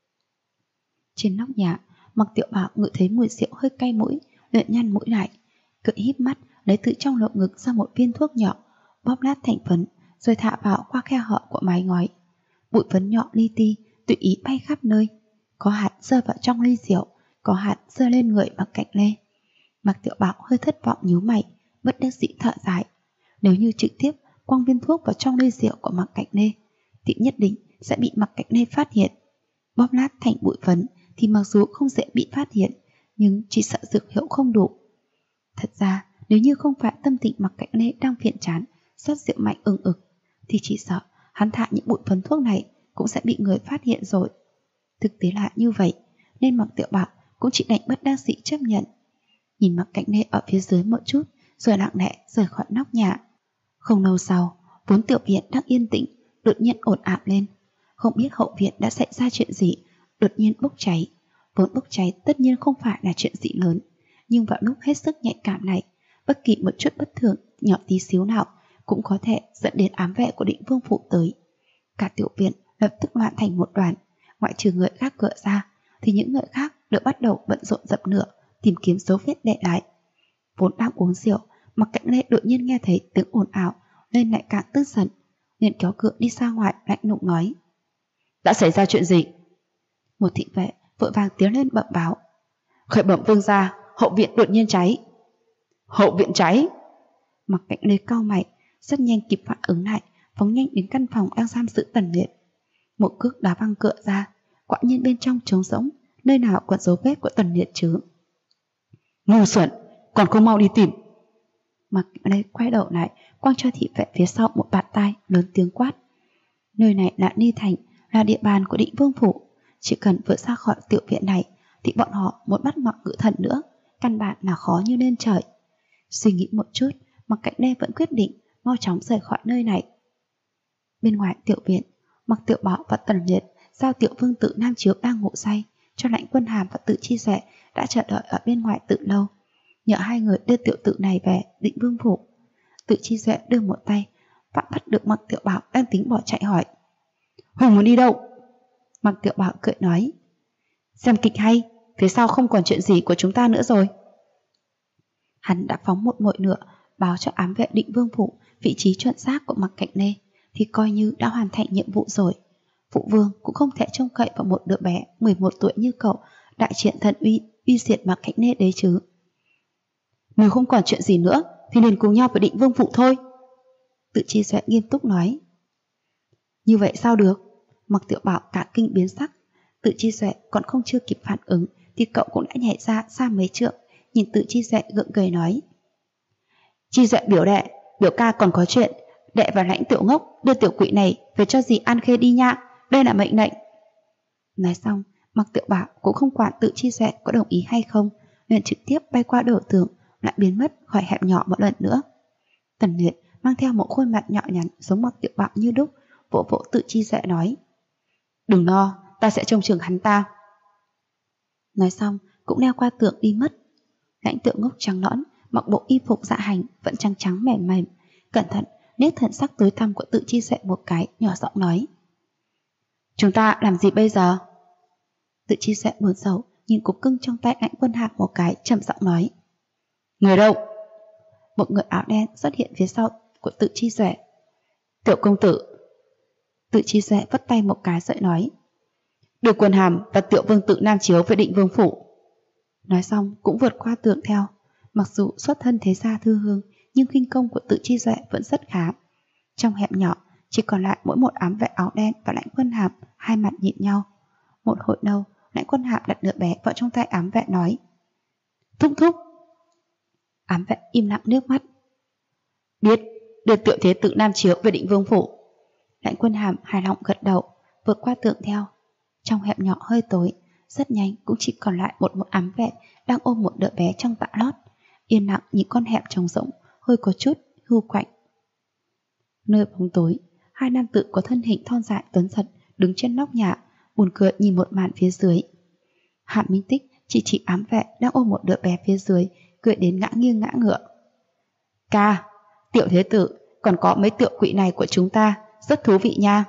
Trên nóc nhà, Mặc Tiểu Bảo ngửi thấy mùi rượu hơi cay mũi, liền nhăn mũi lại, cười híp mắt lấy từ trong lồng ngực ra một viên thuốc nhỏ, bóp nát thành phấn rồi thả vào qua khe hở của mái ngói. Bụi phấn nhỏ li ti tùy ý bay khắp nơi, có hạt rơi vào trong ly rượu, có hạt rơi lên người Mạc Cảnh Lê. Mạc Tiểu Bảo hơi thất vọng nhíu mày, bất đắc dĩ thở dài. Nếu như trực tiếp quăng viên thuốc vào trong ly rượu của Mạc Cảnh Lê thì nhất định sẽ bị Mạc Cảnh Lê phát hiện. Bóp nát thành bụi phấn thì mặc dù không dễ bị phát hiện, nhưng chỉ sợ dược hiệu không đủ. Thật ra nếu như không phải tâm tình Mạc Cảnh Lê đang phiền chán, rót rượu mạnh ừng ực, thì chỉ sợ hắn thả những bụi phấn thuốc này cũng sẽ bị người phát hiện rồi. Thực tế là như vậy, nên Mạc Tiểu Bảo cũng chỉ đành bất đắc dĩ chấp nhận. Nhìn Mạc Cảnh Lê ở phía dưới một chút, rồi lặng lẽ rời khỏi nóc nhà. Không lâu sau, vốn tiểu viện đang yên tĩnh đột nhiên ồn ào lên. Không biết hậu viện đã xảy ra chuyện gì, đột nhiên bốc cháy. Vốn bốc cháy tất nhiên không phải là chuyện gì lớn, nhưng vào lúc hết sức nhạy cảm này, bất kỳ một chút bất thường nhỏ tí xíu nào cũng có thể dẫn đến ám vệ của Định Vương phủ tới. Cả tiểu viện lập tức loạn thành một đoàn, ngoại trừ người gác cửa ra thì những người khác đều bắt đầu bận rộn dập lửa tìm kiếm dấu vết để lại. Vốn đang uống rượu, Mạc Cảnh Lê đột nhiên nghe thấy tiếng ồn ào nên lại càng tức giận, liền kéo cửa đi ra ngoài lạnh lùng nói: đã xảy ra chuyện gì? Một thị vệ vội vàng tiến lên bẩm báo: khởi bẩm vương gia, hậu viện đột nhiên cháy. Hậu viện cháy? Mạc Cảnh Lê cau mày, rất nhanh kịp phản ứng lại, phóng nhanh đến căn phòng đang giam giữ Tần Liệt. Một cước đá văng cửa ra, quả nhiên bên trong trống rỗng, nơi nào còn dấu vết của Tần Liệt chứ? Ngu xuẩn, còn không mau đi tìm! Mạc Cảnh Lê quay đầu lại, quăng cho thị vệ phía sau một bạt tai, lớn tiếng quát: nơi này là Ni Thành, là địa bàn của Định Vương phủ, chỉ cần vượt ra khỏi tiểu viện này thì bọn họ muốn bắt Mạc Ngự Thần nữa, căn bản là khó như lên trời. Suy nghĩ một chút, Mạc Cảnh Lê vẫn quyết định mau chóng rời khỏi nơi này. Bên ngoài tiểu viện, Mạc Tiểu Bảo và Tần Liệt giao Tiểu Vương Tự Nam Chiếu đang ngủ say cho Lãnh Quân Hàm và Tự Chi Duệ đã chờ đợi ở bên ngoài từ lâu, nhờ hai người đưa tiểu tử này về Định Vương phủ. Tự Chi Duệ đưa một tay và bắt được Mạc Tiểu Bảo đang tính bỏ chạy, hỏi: Huỳnh muốn đi đâu? Mạc Tiểu Bảo cười nói: xem kịch hay, phía sau không còn chuyện gì của chúng ta nữa rồi. Hắn đã phóng một mồi lửa báo cho ám vệ Định Vương phủ vị trí chuẩn xác của Mạc Cảnh Lê thì coi như đã hoàn thành nhiệm vụ rồi. Phụ vương cũng không thể trông cậy vào một đứa bé 11 tuổi như cậu đại triển thần uy diệt Mạc Cảnh Lê đấy chứ. Nếu không còn chuyện gì nữa thì liền cùng nhau với Định Vương phủ thôi. Tự Chi Duệ nghiêm túc nói. Như vậy sao được? Mạc Tiểu Bảo cả kinh biến sắc. Tự Chi Duệ còn không chưa kịp phản ứng thì cậu cũng đã nhảy ra xa mấy trượng, nhìn Tự Chi Duệ gượng cười nói: Chi Duệ biểu đệ, biểu ca còn có chuyện, đệ và Lãnh tiểu ngốc đưa tiểu quỷ này về cho dì An Khê đi nha, đây là mệnh lệnh. Nói xong, Mạc Tiểu Bảo cũng không quản Tự Chi Duệ có đồng ý hay không, liền trực tiếp bay qua đầu tường, lại biến mất khỏi hẻm nhỏ một lần nữa. Tần Liệt mang theo một khuôn mặt nhỏ nhắn giống Mạc Tiểu Bảo như đúc, vỗ vỗ Tự Chi Duệ nói: đừng lo, ta sẽ trông chừng hắn ta. Nói xong cũng leo qua tường đi mất. Lãnh tiểu ngốc trắng nõn, mặc bộ y phục dạ hành vẫn trắng trắng mềm mềm, cẩn thận nét thần sắc tối tăm của Tự Chi Duệ một cái, nhỏ giọng nói: chúng ta làm gì bây giờ? Tự Chi Duệ buồn rầu nhìn cục cưng trong tay Lãnh Quân Hạc một cái, trầm giọng nói: người đâu? Một người áo đen xuất hiện phía sau của Tự Chi Duệ. Tiểu công tử. Tự Chi Duệ vất tay một cái rồi nói: đưa Quân Hàm và Tiểu Vương Tự Nam Chiếu về Định Vương phủ. Nói xong cũng vượt qua tường theo. Mặc dù xuất thân thế gia thư hương, nhưng khinh công của Tự Chi Duệ vẫn rất khá. Trong hẻm nhỏ chỉ còn lại mỗi một ám vệ áo đen và Lãnh Quân Hàm hai mặt nhìn nhau. Một hồi lâu, Lãnh Quân Hàm đặt đứa bé vào trong tay ám vệ nói: thúc thúc. Ám vệ im lặng nước mắt. Biết, đưa Tiểu Thế Tự Nam Chiếu về Định Vương phủ. Lãnh Quân Hàm hài lòng gật đầu, vượt qua tường theo. Trong hẻm nhỏ hơi tối, rất nhanh cũng chỉ còn lại một ám vệ đang ôm một đứa bé trong tã lót, yên lặng nhìn con hẻm trống rỗng, hơi có chút hưu quạnh. Nơi bóng tối, hai nam tử có thân hình thon dài tuấn giật đứng trên nóc nhà, buồn cười nhìn một màn phía dưới. Hạ Minh Tích chỉ ám vệ đang ôm một đứa bé phía dưới, cười đến ngã nghiêng ngã ngựa. Ca, Tiểu Thế Tử, còn có mấy tiểu quỷ này của chúng ta, rất thú vị nha.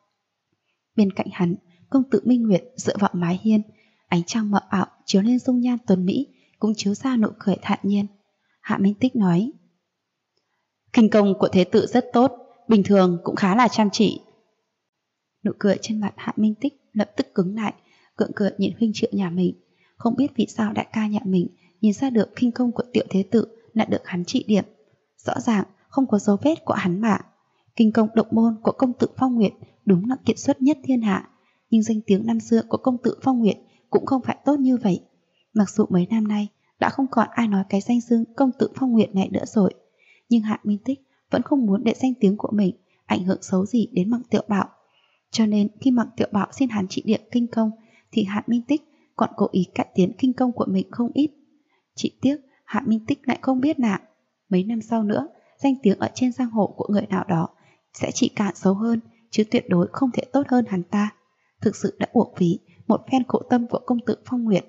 Bên cạnh hắn, công tử Minh Nguyệt dựa vào mái hiên, ánh trăng mờ ảo chiếu lên dung nhan tuấn mỹ, cũng chiếu ra nụ cười thản nhiên. Hạ Minh Tích nói: Kinh công của thế tử rất tốt, bình thường cũng khá là chăm chỉ. Nụ cười trên mặt Hạ Minh Tích lập tức cứng lại, gượng cười nhìn huynh trưởng nhà mình. Không biết vì sao đại ca nhà mình nhìn ra được kinh công của tiểu thế tử lại được hắn trị điểm. Rõ ràng không có dấu vết của hắn mà. Kinh công độc môn của công tử Phong Nguyệt đúng là kiệt xuất nhất thiên hạ, nhưng danh tiếng năm xưa của công tử Phong Nguyệt cũng không phải tốt như vậy. Mặc dù mấy năm nay đã không còn ai nói cái danh xưng công tử Phong Nguyệt này nữa rồi, nhưng Hạ Minh Tích vẫn không muốn để danh tiếng của mình ảnh hưởng xấu gì đến Mạc Tiểu Bảo. Cho nên khi Mạc Tiểu Bảo xin hắn trị điểm kinh công thì Hạ Minh Tích còn cố ý cải tiến kinh công của mình không ít. Chỉ tiếc Hạ Minh Tích lại không biết là mấy năm sau nữa danh tiếng ở trên giang hồ của người nào đó sẽ chỉ càng xấu hơn, chứ tuyệt đối không thể tốt hơn hắn ta. Thực sự đã uổng phí một phen khổ tâm của công tử Phong Nguyệt.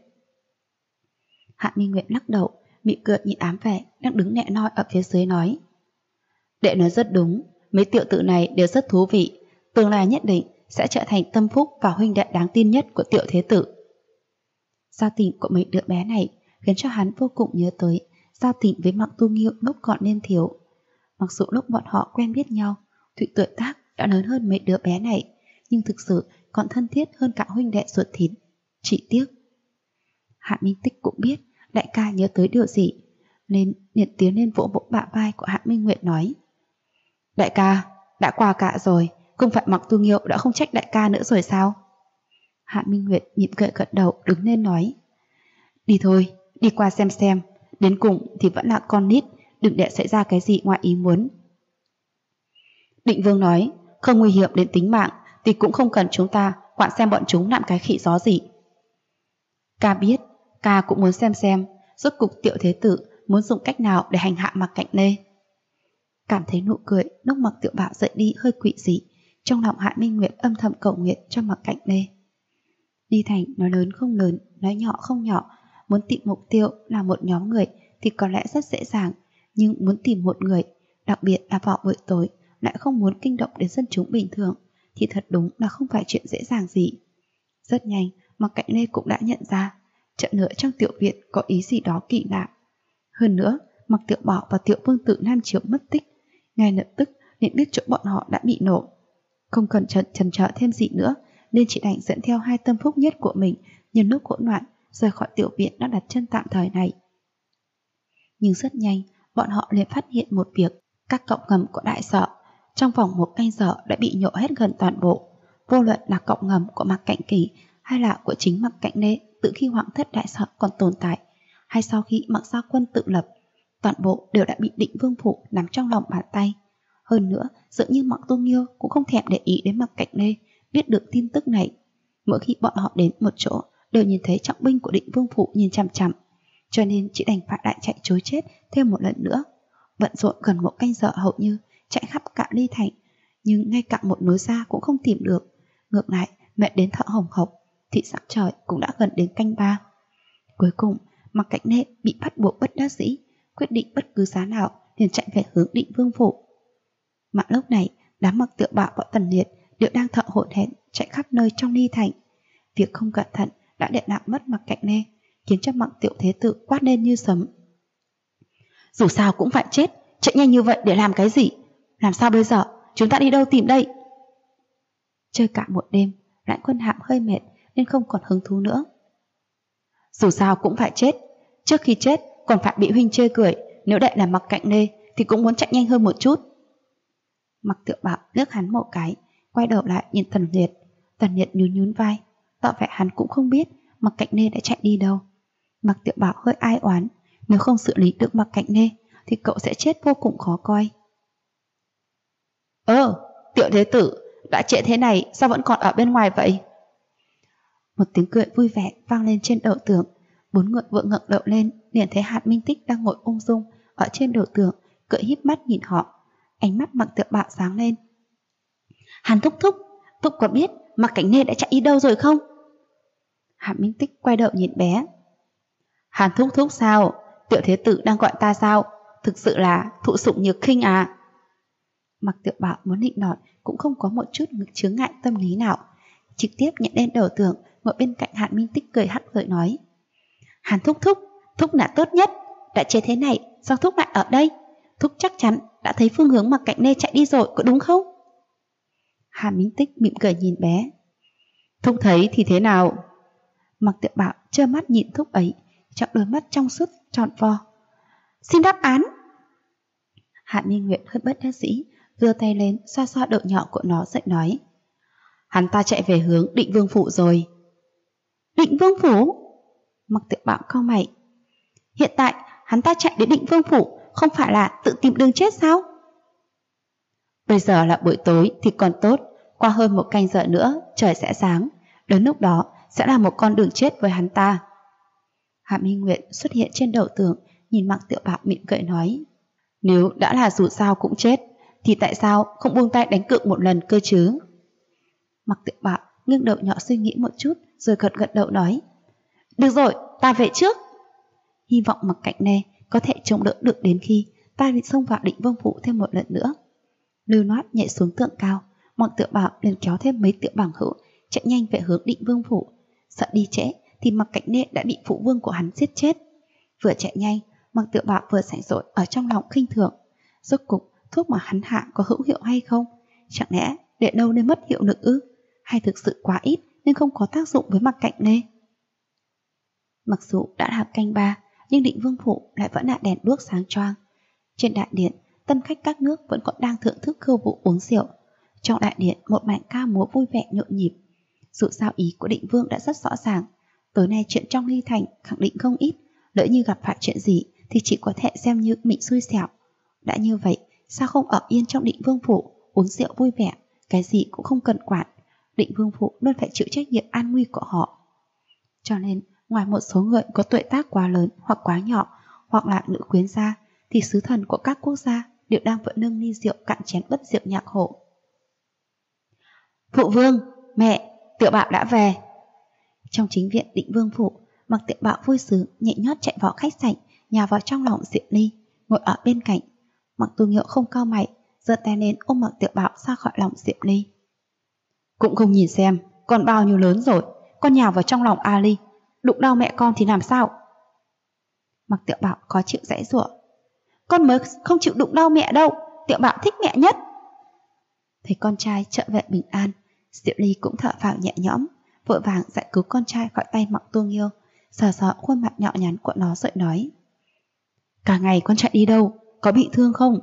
Hạ Minh Nguyệt lắc đầu, mỉm cười nhìn ám vẻ đang đứng nẹ noi ở phía dưới nói: Đệ nói rất đúng, mấy tiểu tử này đều rất thú vị, tương lai nhất định sẽ trở thành tâm phúc và huynh đệ đáng tin nhất của tiểu thế tử. Giao tình của mấy đứa bé này khiến cho hắn vô cùng nhớ tới giao tình với Mạc Tu Nghiêu lúc còn niên thiếu. Mặc dù lúc bọn họ quen biết nhau, Thụy tuổi tác đã lớn hơn mấy đứa bé này, nhưng thực sự còn thân thiết hơn cả huynh đệ ruột thịt. Chỉ tiếc. Hạ Minh Tích cũng biết đại ca nhớ tới điều gì, nên liền tiến lên vỗ vỗ bả vai của Hạ Minh Nguyệt nói: Đại ca, đã qua cả rồi, không phải Mạc Tu Nghiêu đã không trách đại ca nữa rồi sao? Hạ Minh Nguyệt mỉm cười gật đầu, đứng lên nói: Đi thôi, đi qua xem, đến cùng thì vẫn là con nít, đừng để xảy ra cái gì ngoài ý muốn. Định Vương nói: Không nguy hiểm đến tính mạng thì cũng không cần chúng ta quản xem bọn chúng làm cái khỉ gió gì. Ca biết, ca cũng muốn xem rốt cục tiểu thế tử muốn dùng cách nào để hành hạ Mạc Cạnh Lê. Cảm thấy nụ cười lúc Mạc Tiểu Bảo dậy đi hơi quỷ dị, trong lòng Hạ Minh Nguyệt âm thầm cầu nguyện cho Mạc Cạnh Lê. Đi thành nói lớn không lớn, nói nhỏ không nhỏ, muốn tìm mục tiêu là một nhóm người thì có lẽ rất dễ dàng, nhưng muốn tìm một người, đặc biệt là vào buổi tối, lại không muốn kinh động đến dân chúng bình thường thì thật đúng là không phải chuyện dễ dàng gì. Rất nhanh, Mạc Cạnh Lê cũng đã nhận ra trận nữa trong tiểu viện có ý gì đó kỳ lạ. Hơn nữa, Mạc Tiểu Bảo và Tiểu Vương Tử Nam Chiếu mất tích, ngay lập tức nên biết chỗ bọn họ đã bị nổ. Không cần chần chờ thêm gì nữa, nên chỉ đành dẫn theo hai tâm phúc nhất của mình nhân lúc hỗn loạn rời khỏi tiểu viện đã đặt chân tạm thời này. Nhưng rất nhanh, bọn họ liền phát hiện một việc: các cọng ngầm của đại sở trong vòng một canh giờ đã bị nhổ hết gần toàn bộ. Vô luận là cọng ngầm của Mạc Cạnh Kỳ hay là của chính Mạc Cạnh Lê từ khi Hoàng thất đại sở còn tồn tại, hay sau khi Mạc Gia Quân tự lập, toàn bộ đều đã bị Định Vương phủ nắm trong lòng bàn tay. Hơn nữa, dường như Mạc Tu Nghiêu cũng không thèm để ý đến Mạc Cạnh Lê biết được tin tức này. Mỗi khi bọn họ đến một chỗ đều nhìn thấy trọng binh của Định Vương phủ nhìn chằm chằm, cho nên chỉ đành phải lại chạy trối chết thêm một lần nữa. Bận rộn gần một canh giờ, hầu như chạy khắp cả Ly Thành, nhưng ngay cả một nối ra cũng không tìm được. Ngược lại, mệt đến thở hổn hộc, thì sắc trời cũng đã gần đến canh 3. Cuối cùng, Mạc Cạnh Lê bị bắt buộc bất đắc dĩ, quyết định bất cứ giá nào liền chạy về hướng Định Vương phủ. Mà lúc này, đám Mạc Tiểu Bảo và Tần Liệt đều đang thở hổn hển chạy khắp nơi trong Ly Thành. Việc không cẩn thận đã để làm mất Mạc Cạnh Lê, khiến cho Mạc Tiểu Thế Tử quát lên như sấm: Dù sao cũng phải chết, chạy nhanh như vậy để làm cái gì? Làm sao bây giờ? Chúng ta đi đâu tìm đây? Chơi cả một đêm, Lãnh Quân Hạm hơi mệt nên không còn hứng thú nữa. Dù sao cũng phải chết, trước khi chết còn phải bị huynh chê cười, nếu đệ là Mạc Cạnh Lê thì cũng muốn chạy nhanh hơn một chút. Mạc Tiểu Bảo liếc hắn một cái, quay đầu lại nhìn Tần Liệt. Tần Liệt nhún vai, tỏ vẻ hắn cũng không biết Mạc Cạnh Lê đã chạy đi đâu. Mạc Tiểu Bảo hơi ai oán, nếu không xử lý được Mạc Cạnh Lê thì cậu sẽ chết vô cùng khó coi. Tiểu thế tử, đã trễ thế này sao vẫn còn ở bên ngoài vậy? Một tiếng cười vui vẻ vang lên trên đầu tường. 4 người vội ngẩng đầu lên, liền thấy Hạ Minh Tích đang ngồi ung dung ở trên đầu tường, cười híp mắt nhìn họ. Ánh mắt Mạc Tiểu Bảo sáng lên. Hàn thúc có biết Mạc Cạnh Lê đã chạy đi đâu rồi không? Hạ Minh Tích quay đầu nhìn bé. Hàn thúc sao? Tiểu thế tử đang gọi ta sao? Thực sự là thụ sủng nhược khinh à? Mặc Tiểu Bảo muốn nịnh nọt cũng không có một chút chướng ngại tâm lý nào, trực tiếp nhận lên đầu tường, ngồi bên cạnh Hàn Minh Tích cười hắt lợi nói: Hàn thúc thúc, thúc là tốt nhất, đã chế thế này sao thúc lại ở đây? Thúc chắc chắn đã thấy phương hướng Mặc Cạnh Nê chạy đi rồi, có đúng không? Hàn Minh Tích mỉm cười nhìn bé. Thúc thấy thì thế nào? Mặc Tiểu Bảo trơ mắt nhìn thúc ấy, trong đôi mắt trong suốt tròn vo. Xin đáp án. Hạ Minh Nguyệt hơi bất đắc dĩ, đưa tay lên xoa xoa đầu nhỏ của nó dậy nói: Hắn ta chạy về hướng Định Vương Phủ rồi. Định Vương Phủ? Mặc Tiểu Bảo cau mày. Hiện tại hắn ta chạy đến Định Vương Phủ không phải là tự tìm đường chết sao? Bây giờ là buổi tối thì còn tốt, qua hơn 1 canh giờ nữa trời sẽ sáng, đến lúc đó sẽ là một con đường chết với hắn ta. Hạ Minh Nguyệt xuất hiện trên đầu tường, nhìn Mặc Tiểu Bảo mỉm cười nói: Nếu đã là dù sao cũng chết, thì tại sao không buông tay đánh cược một lần cơ chứ? Mặc Tiểu Bảo nghiêng đầu nhỏ suy nghĩ một chút, rồi gật gật đầu nói: Được rồi, ta về trước. Hy vọng Mặc Cạnh Nê có thể chống đỡ được đến khi ta bị xông vào Định Vương Phủ thêm một lần nữa. Lưu Loát nhảy xuống tượng cao, Mặc Tiểu Bảo liền kéo thêm mấy tiểu bằng hữu chạy nhanh về hướng Định Vương Phủ. Sợ đi trễ thì Mặc Cạnh Nê đã bị phụ vương của hắn giết chết. Vừa chạy nhanh, Mặc Tiểu Bảo vừa rảnh rỗi ở trong lòng khinh thường. Rốt cục thuốc mà hắn hạ có hữu hiệu hay không? Chẳng lẽ để đâu nên mất hiệu lực ư? Hay thực sự quá ít nên không có tác dụng với Mặc Cạnh Nê? Mặc dù đã là canh 3, nhưng Định Vương Phủ lại vẫn là đèn đuốc sáng choang. Trên đại điện, tân khách các nước vẫn còn đang thưởng thức khiêu vũ uống rượu. Trong đại điện, một màn ca múa vui vẻ nhộn nhịp. Dù sao ý của Định Vương đã rất rõ ràng, tối nay chuyện trong Ly Thành khẳng định không ít, lỡ như gặp phải chuyện gì thì chỉ có thể xem như mình xui xẻo. Đã như vậy, sao không ở yên trong Định Vương Phủ uống rượu vui vẻ, cái gì cũng không cần quản. Định Vương Phủ luôn phải chịu trách nhiệm an nguy của họ. Cho nên, ngoài một số người có tuổi tác quá lớn hoặc quá nhỏ, hoặc là nữ quyến gia, thì sứ thần của các quốc gia đều đang vẫn nâng ly rượu cạn chén bất rượu nhạc hộ. Phụ vương, mẹ, Tiểu Bảo đã về. Trong chính viện Định Vương Phủ, Mặc Tiểu Bảo vui sướng nhẹ nhót chạy vào khách sạn, nhào vào trong lòng Diệu Ly, ngồi ở bên cạnh. Mặc Tu Nghiêu không cau mày, giơ tay lên ôm Mặc Tiểu Bảo ra khỏi lòng Diệu Ly. Cũng không nhìn xem con bao nhiêu lớn rồi, con nhào vào trong lòng Ali, đụng đau mẹ con thì làm sao? Mặc Tiểu Bảo khó chịu giãy giụa. Con mới không chịu đụng đau mẹ đâu, Tiểu Bảo thích mẹ nhất. Thấy con trai trở về bình an, Diệu Ly cũng thở phào nhẹ nhõm, vội vàng giải cứu con trai khỏi tay Mặc Tu Nghiêu, sờ sờ khuôn mặt nhỏ nhắn của nó rồi nói: Cả ngày con chạy đi đâu, có bị thương không?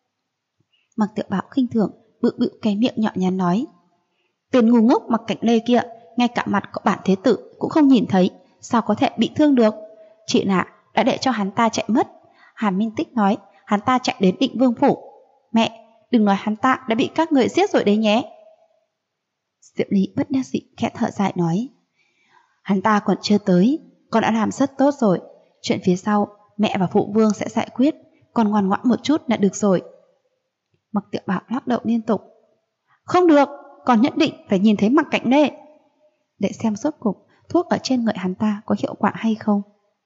Mặc Tiểu Bảo khinh thường bự bự cái miệng nhỏ nhắn nói: Tên ngu ngốc Mặc Cạnh Lê kia, ngay cả mặt của bản thế tử cũng không nhìn thấy, sao có thể bị thương được? Chỉ là đã để cho hắn ta chạy mất. Hàn Minh Tích nói hắn ta chạy đến Định Vương Phủ. Mẹ, đừng nói hắn ta đã bị các người giết rồi đấy nhé. Diệu Ly bất đắc dĩ khẽ thở dài nói: Hắn ta còn chưa tới, con đã làm rất tốt rồi. Chuyện phía sau mẹ và phụ vương sẽ giải quyết, con ngoan ngoãn một chút là được rồi. Mặc Tiểu Bảo lắc đầu liên tục: Không được, con nhất định phải nhìn thấy Mặc Cạnh Nê, để xem rốt cục thuốc ở trên người hắn ta có hiệu quả hay không.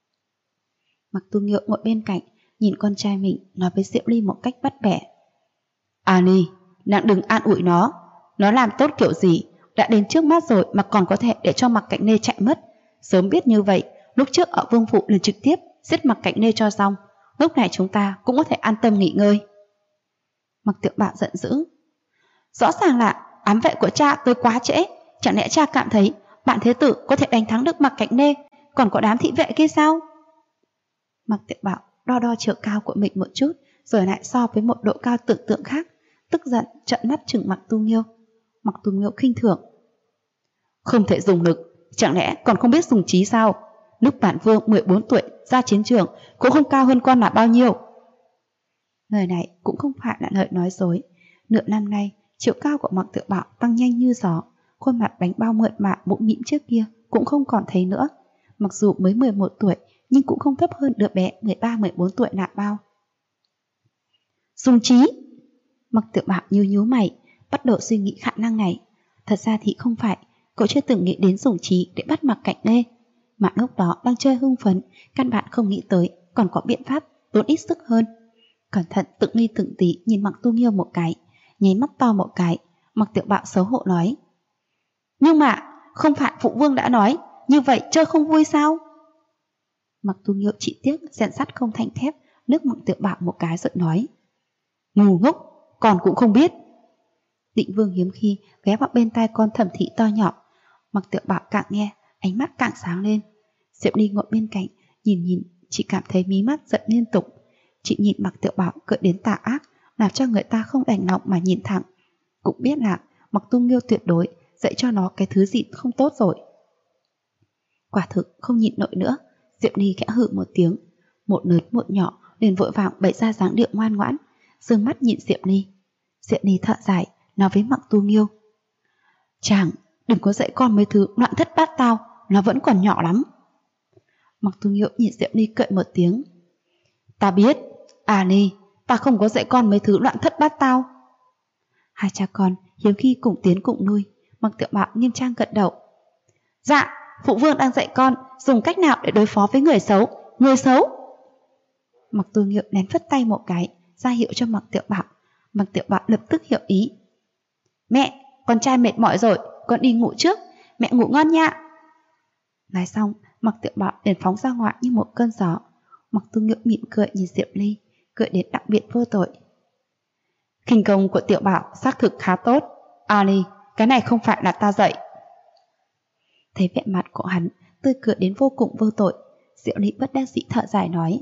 Mặc Tu Nghiêu ngồi bên cạnh, nhìn con trai mình, nói với Diệu Ly một cách bắt bẻ: Ali, nàng đừng an ủi nó làm tốt kiểu gì, đã đến trước mắt rồi mà còn có thể để cho Mặc Cạnh Nê chạy mất. Sớm biết như vậy, lúc trước ở Vương Phủ liền trực tiếp giết Mặc Cạnh Nê cho xong, lúc này chúng ta cũng có thể an tâm nghỉ ngơi. Mặc Tiểu Bảo giận dữ: Rõ ràng là ám vệ của cha tới quá trễ, chẳng lẽ cha cảm thấy bạn thế tử có thể đánh thắng được Mặc Cạnh Nê, còn có đám thị vệ kia sao? Mặc Tiểu Bảo đo đo chiều cao của mình một chút, rồi lại so với một độ cao tưởng tượng khác, tức giận trợn mắt chừng Mặc Tu Nghiêu. Mặc Tu Nghiêu khinh thường: Không thể dùng lực, chẳng lẽ còn không biết dùng trí sao? Lúc bản vương 14 tuổi ra chiến trường cũng không cao hơn con là bao nhiêu. Lời này cũng không phải là lời nói dối. Nửa năm nay, chiều cao của Mặc Tiểu Bảo tăng nhanh như gió, khuôn mặt bánh bao mượt mà mũm mĩm trước kia cũng không còn thấy nữa. Mặc dù mới 11 tuổi, nhưng cũng không thấp hơn đứa bé 13-14 tuổi là bao. Dùng trí. Mặc Tiểu Bảo nhíu mày, bắt đầu suy nghĩ khả năng này. Thật ra thì không phải, cậu chưa từng nghĩ đến dùng trí để bắt Mặc Cạnh Nê, mà lúc đó đang chơi hưng phấn, căn bản không nghĩ tới còn có biện pháp tốn ít sức hơn. Cẩn thận từng ly từng tí nhìn Mặc Tu Nghiêu một cái, nháy mắt to một cái. Mặc Tiểu Bạo xấu hổ nói: nhưng mà không phải phụ vương đã nói như vậy chơi không vui sao? Mặc Tu Nghiêu chỉ tiếc rèn sắt không thành thép, nước Mặc Tiểu Bạo một cái rồi nói: ngu ngốc, còn cũng không biết. Định Vương hiếm khi ghé vào bên tai con thẩm thị to nhỏ. Mặc Tiểu Bạo càng nghe, ánh mắt càng sáng lên. Diệp Ly ngồi bên cạnh, nhìn, chỉ cảm thấy mí mắt giận liên tục. Chị nhìn Mặc Tiểu Bạo gợi đến tà ác, làm cho người ta không đành lòng mà nhìn thẳng. Cũng biết là Mặc Tu Nghiêu tuyệt đối dạy cho nó cái thứ gì không tốt rồi. Quả thực không nhịn nổi nữa, Diệp Ly khẽ hừ một tiếng, một lớn một nhỏ liền vội vàng bày ra dáng điệu ngoan ngoãn, dương mắt nhìn Diệp Ly. Diệp Ly thở dài, nói với Mặc Tu Nghiêu: chàng đừng có dạy con mấy thứ loạn thất bát tao, nó vẫn còn nhỏ lắm. Mặc Tu Nghiêu nhìn Diệp Ly cười một tiếng: ta biết, Ly, ta không có dạy con mấy thứ loạn thất bát tao. Hai cha con hiếm khi cùng tiến cùng lui. Mặc Tiểu Bạo nghiêm trang gật đầu: dạ, phụ vương đang dạy con dùng cách nào để đối phó với người xấu. Người xấu? Mặc Tu Nghiêu nén phất tay một cái, ra hiệu cho Mặc Tiểu Bạo. Mặc Tiểu Bạo lập tức hiểu ý: mẹ, con trai mệt mỏi rồi, con đi ngủ trước, mẹ ngủ ngon nha. Nói xong, Mặc Tiểu Bạo liền phóng ra ngoài như một cơn gió. Mặc Tu Nghiêu mỉm cười nhìn Diệp Ly, cười đến đặc biệt vô tội: khinh công của Tiểu Bạo xác thực khá tốt. Ly, cái này không phải là ta dạy. Thấy vẻ mặt của hắn tươi cười đến vô cùng vô tội, Diệp Ly bất đắc dĩ thở dài nói: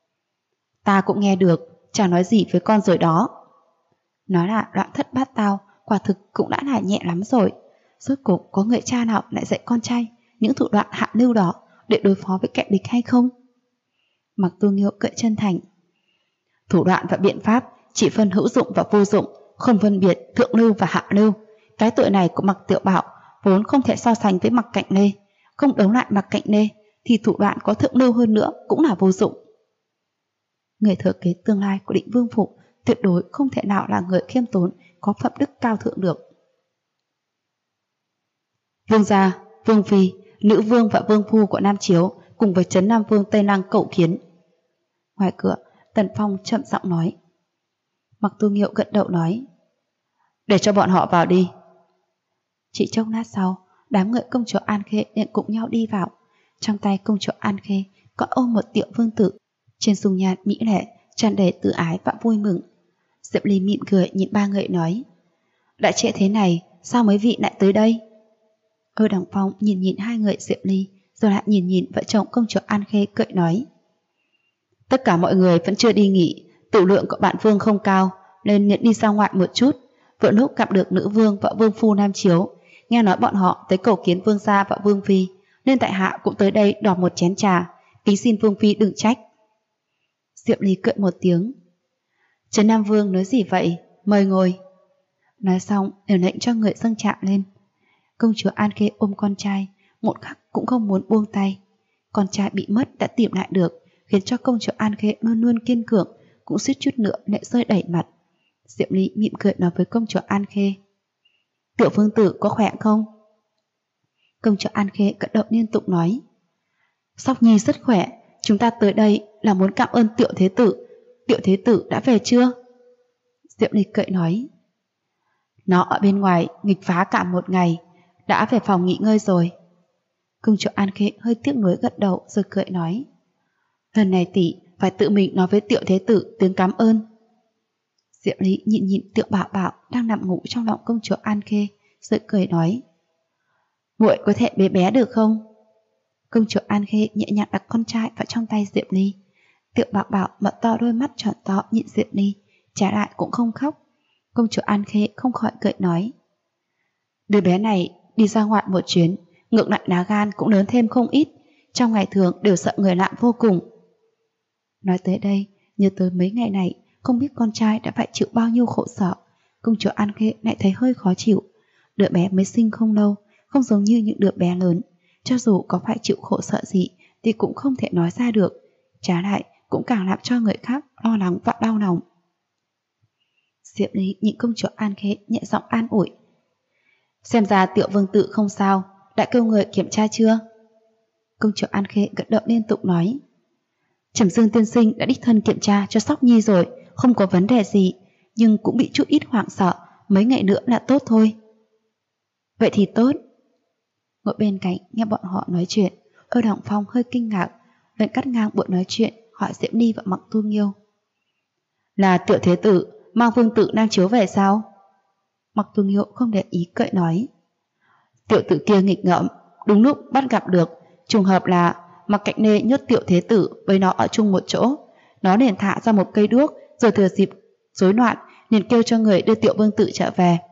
ta cũng nghe được, chàng nói gì với con rồi đó. Nói là loạn thất bát tao, quả thực cũng đã là nhẹ lắm rồi. Rốt cuộc có người cha nào lại dạy con trai những thủ đoạn hạ lưu đó để đối phó với kẻ địch hay không? Mặc Tu Nghiêu cười chân thành: thủ đoạn và biện pháp chỉ phân hữu dụng và vô dụng, không phân biệt thượng lưu và hạ lưu. Cái tuổi này của Mặc Tiểu Bạo vốn không thể so sánh với Mặc Cạnh Lê, không đấu lại Mặc Cạnh Lê thì thủ đoạn có thượng lưu hơn nữa cũng là vô dụng. Người thừa kế tương lai của Định Vương phủ tuyệt đối không thể nào là người khiêm tốn, có phẩm đức cao thượng được. Vương gia, Vương phi, nữ vương và vương phu của Nam Chiếu cùng với Trấn Nam Vương Tây Lăng cậu kiến. Ngoài cửa, Tần Phong chậm giọng nói. Mặc Tu Nghiêu gật đầu nói: để cho bọn họ vào đi. Chỉ chốc lát sau, đám người công chúa An Khê liền cùng nhau đi vào. Trong tay công chúa An Khê có ôm một tiểu vương tử, trên dung nhan mỹ lệ tràn đầy tự ái và vui mừng. Diệp Ly mỉm cười nhìn ba người nói: đã trễ thế này, sao mấy vị lại tới đây? Ơ Đằng Phong nhìn hai người Diệp Ly, rồi lại nhìn vợ chồng công chúa An Khê cười nói: tất cả mọi người vẫn chưa đi nghỉ, tửu lượng của bạn vương không cao, nên nhận đi ra ngoài một chút. Vừa lúc gặp được nữ vương và vương phu Nam Chiếu, nghe nói bọn họ tới cầu kiến vương gia và vương phi, nên tại hạ cũng tới đây đòi một chén trà, kính xin vương phi đừng trách. Diệp Ly cười một tiếng: Trấn Nam Vương nói gì vậy, mời ngồi. Nói xong liền lệnh cho người dâng trà lên. Công chúa An Khê ôm con trai, một khắc cũng không muốn buông tay. Con trai bị mất đã tìm lại được, khiến cho công chúa An Khê luôn luôn kiên cường, cũng suýt chút nữa lệ rơi đầy mặt. Diệp Ly mỉm cười nói với công chúa An Khê: tiểu vương tử có khỏe không? Công chúa An Khê gật đầu liên tục nói: Sóc Nhi rất khỏe, chúng ta tới đây là muốn cảm ơn tiểu thế tử. Tiểu thế tử đã về chưa? Diệp Ly cười nói: nó ở bên ngoài nghịch phá cả một ngày, đã về phòng nghỉ ngơi rồi. Công chúa An Khê hơi tiếc nuối gật đầu rồi cười nói: lần này tỷ phải tự mình nói với tiểu thế tử tiếng cảm ơn. Diệp Ly nhìn tiểu Bảo Bảo đang nằm ngủ trong lòng công chúa An Khê, rồi cười nói: muội có thể bế bé được không? Công chúa An Khê nhẹ nhàng đặt con trai vào trong tay Diệp Ly. Tiểu Bảo Bảo mở to đôi mắt tròn to nhìn Diệp Ly, trái lại cũng không khóc. Công chúa An Khê không khỏi cười nói: đứa bé này đi ra ngoại một chuyến, ngược lại lá gan cũng lớn thêm không ít, trong ngày thường đều sợ người lạ vô cùng. Nói tới đây, nhớ tới mấy ngày này, không biết con trai đã phải chịu bao nhiêu khổ sở. Công chúa An Khê lại thấy hơi khó chịu. Đứa bé mới sinh không lâu, không giống như những đứa bé lớn, cho dù có phải chịu khổ sở gì thì cũng không thể nói ra được, trái lại cũng càng làm cho người khác lo lắng và đau lòng. Diệp Ly nhìn công chúa An Khê nhẹ giọng an ủi: xem ra tiểu vương tử không sao, đã kêu người kiểm tra chưa? Công chúa An Khê gật đầu liên tục nói: Trầm Dương tiên sinh đã đích thân kiểm tra cho Sóc Nhi rồi, không có vấn đề gì. nhưng cũng bị chút ít hoảng sợ, mấy ngày nữa là tốt thôi. Vậy thì tốt. Ngồi bên cạnh nghe bọn họ nói chuyện, Âu Đằng Phong hơi kinh ngạc, vẫn cắt ngang buổi nói chuyện, hỏi Diễm Ni và Mặc Tu Nghiêu. Là Tiểu Thế Tử mang vương tử đang chiếu về sao? Mặc Tu Nghiêu không để ý cậy nói. Tiểu tử kia nghịch ngợm, đúng lúc bắt gặp được, trùng hợp là Mặc Cạnh Nê nhốt Tiểu Thế Tử với nó ở chung một chỗ. Nó liền thả ra một cây đuốc, rồi thừa dịp rối loạn liền kêu cho người đưa Tiểu Vương Tử trở về.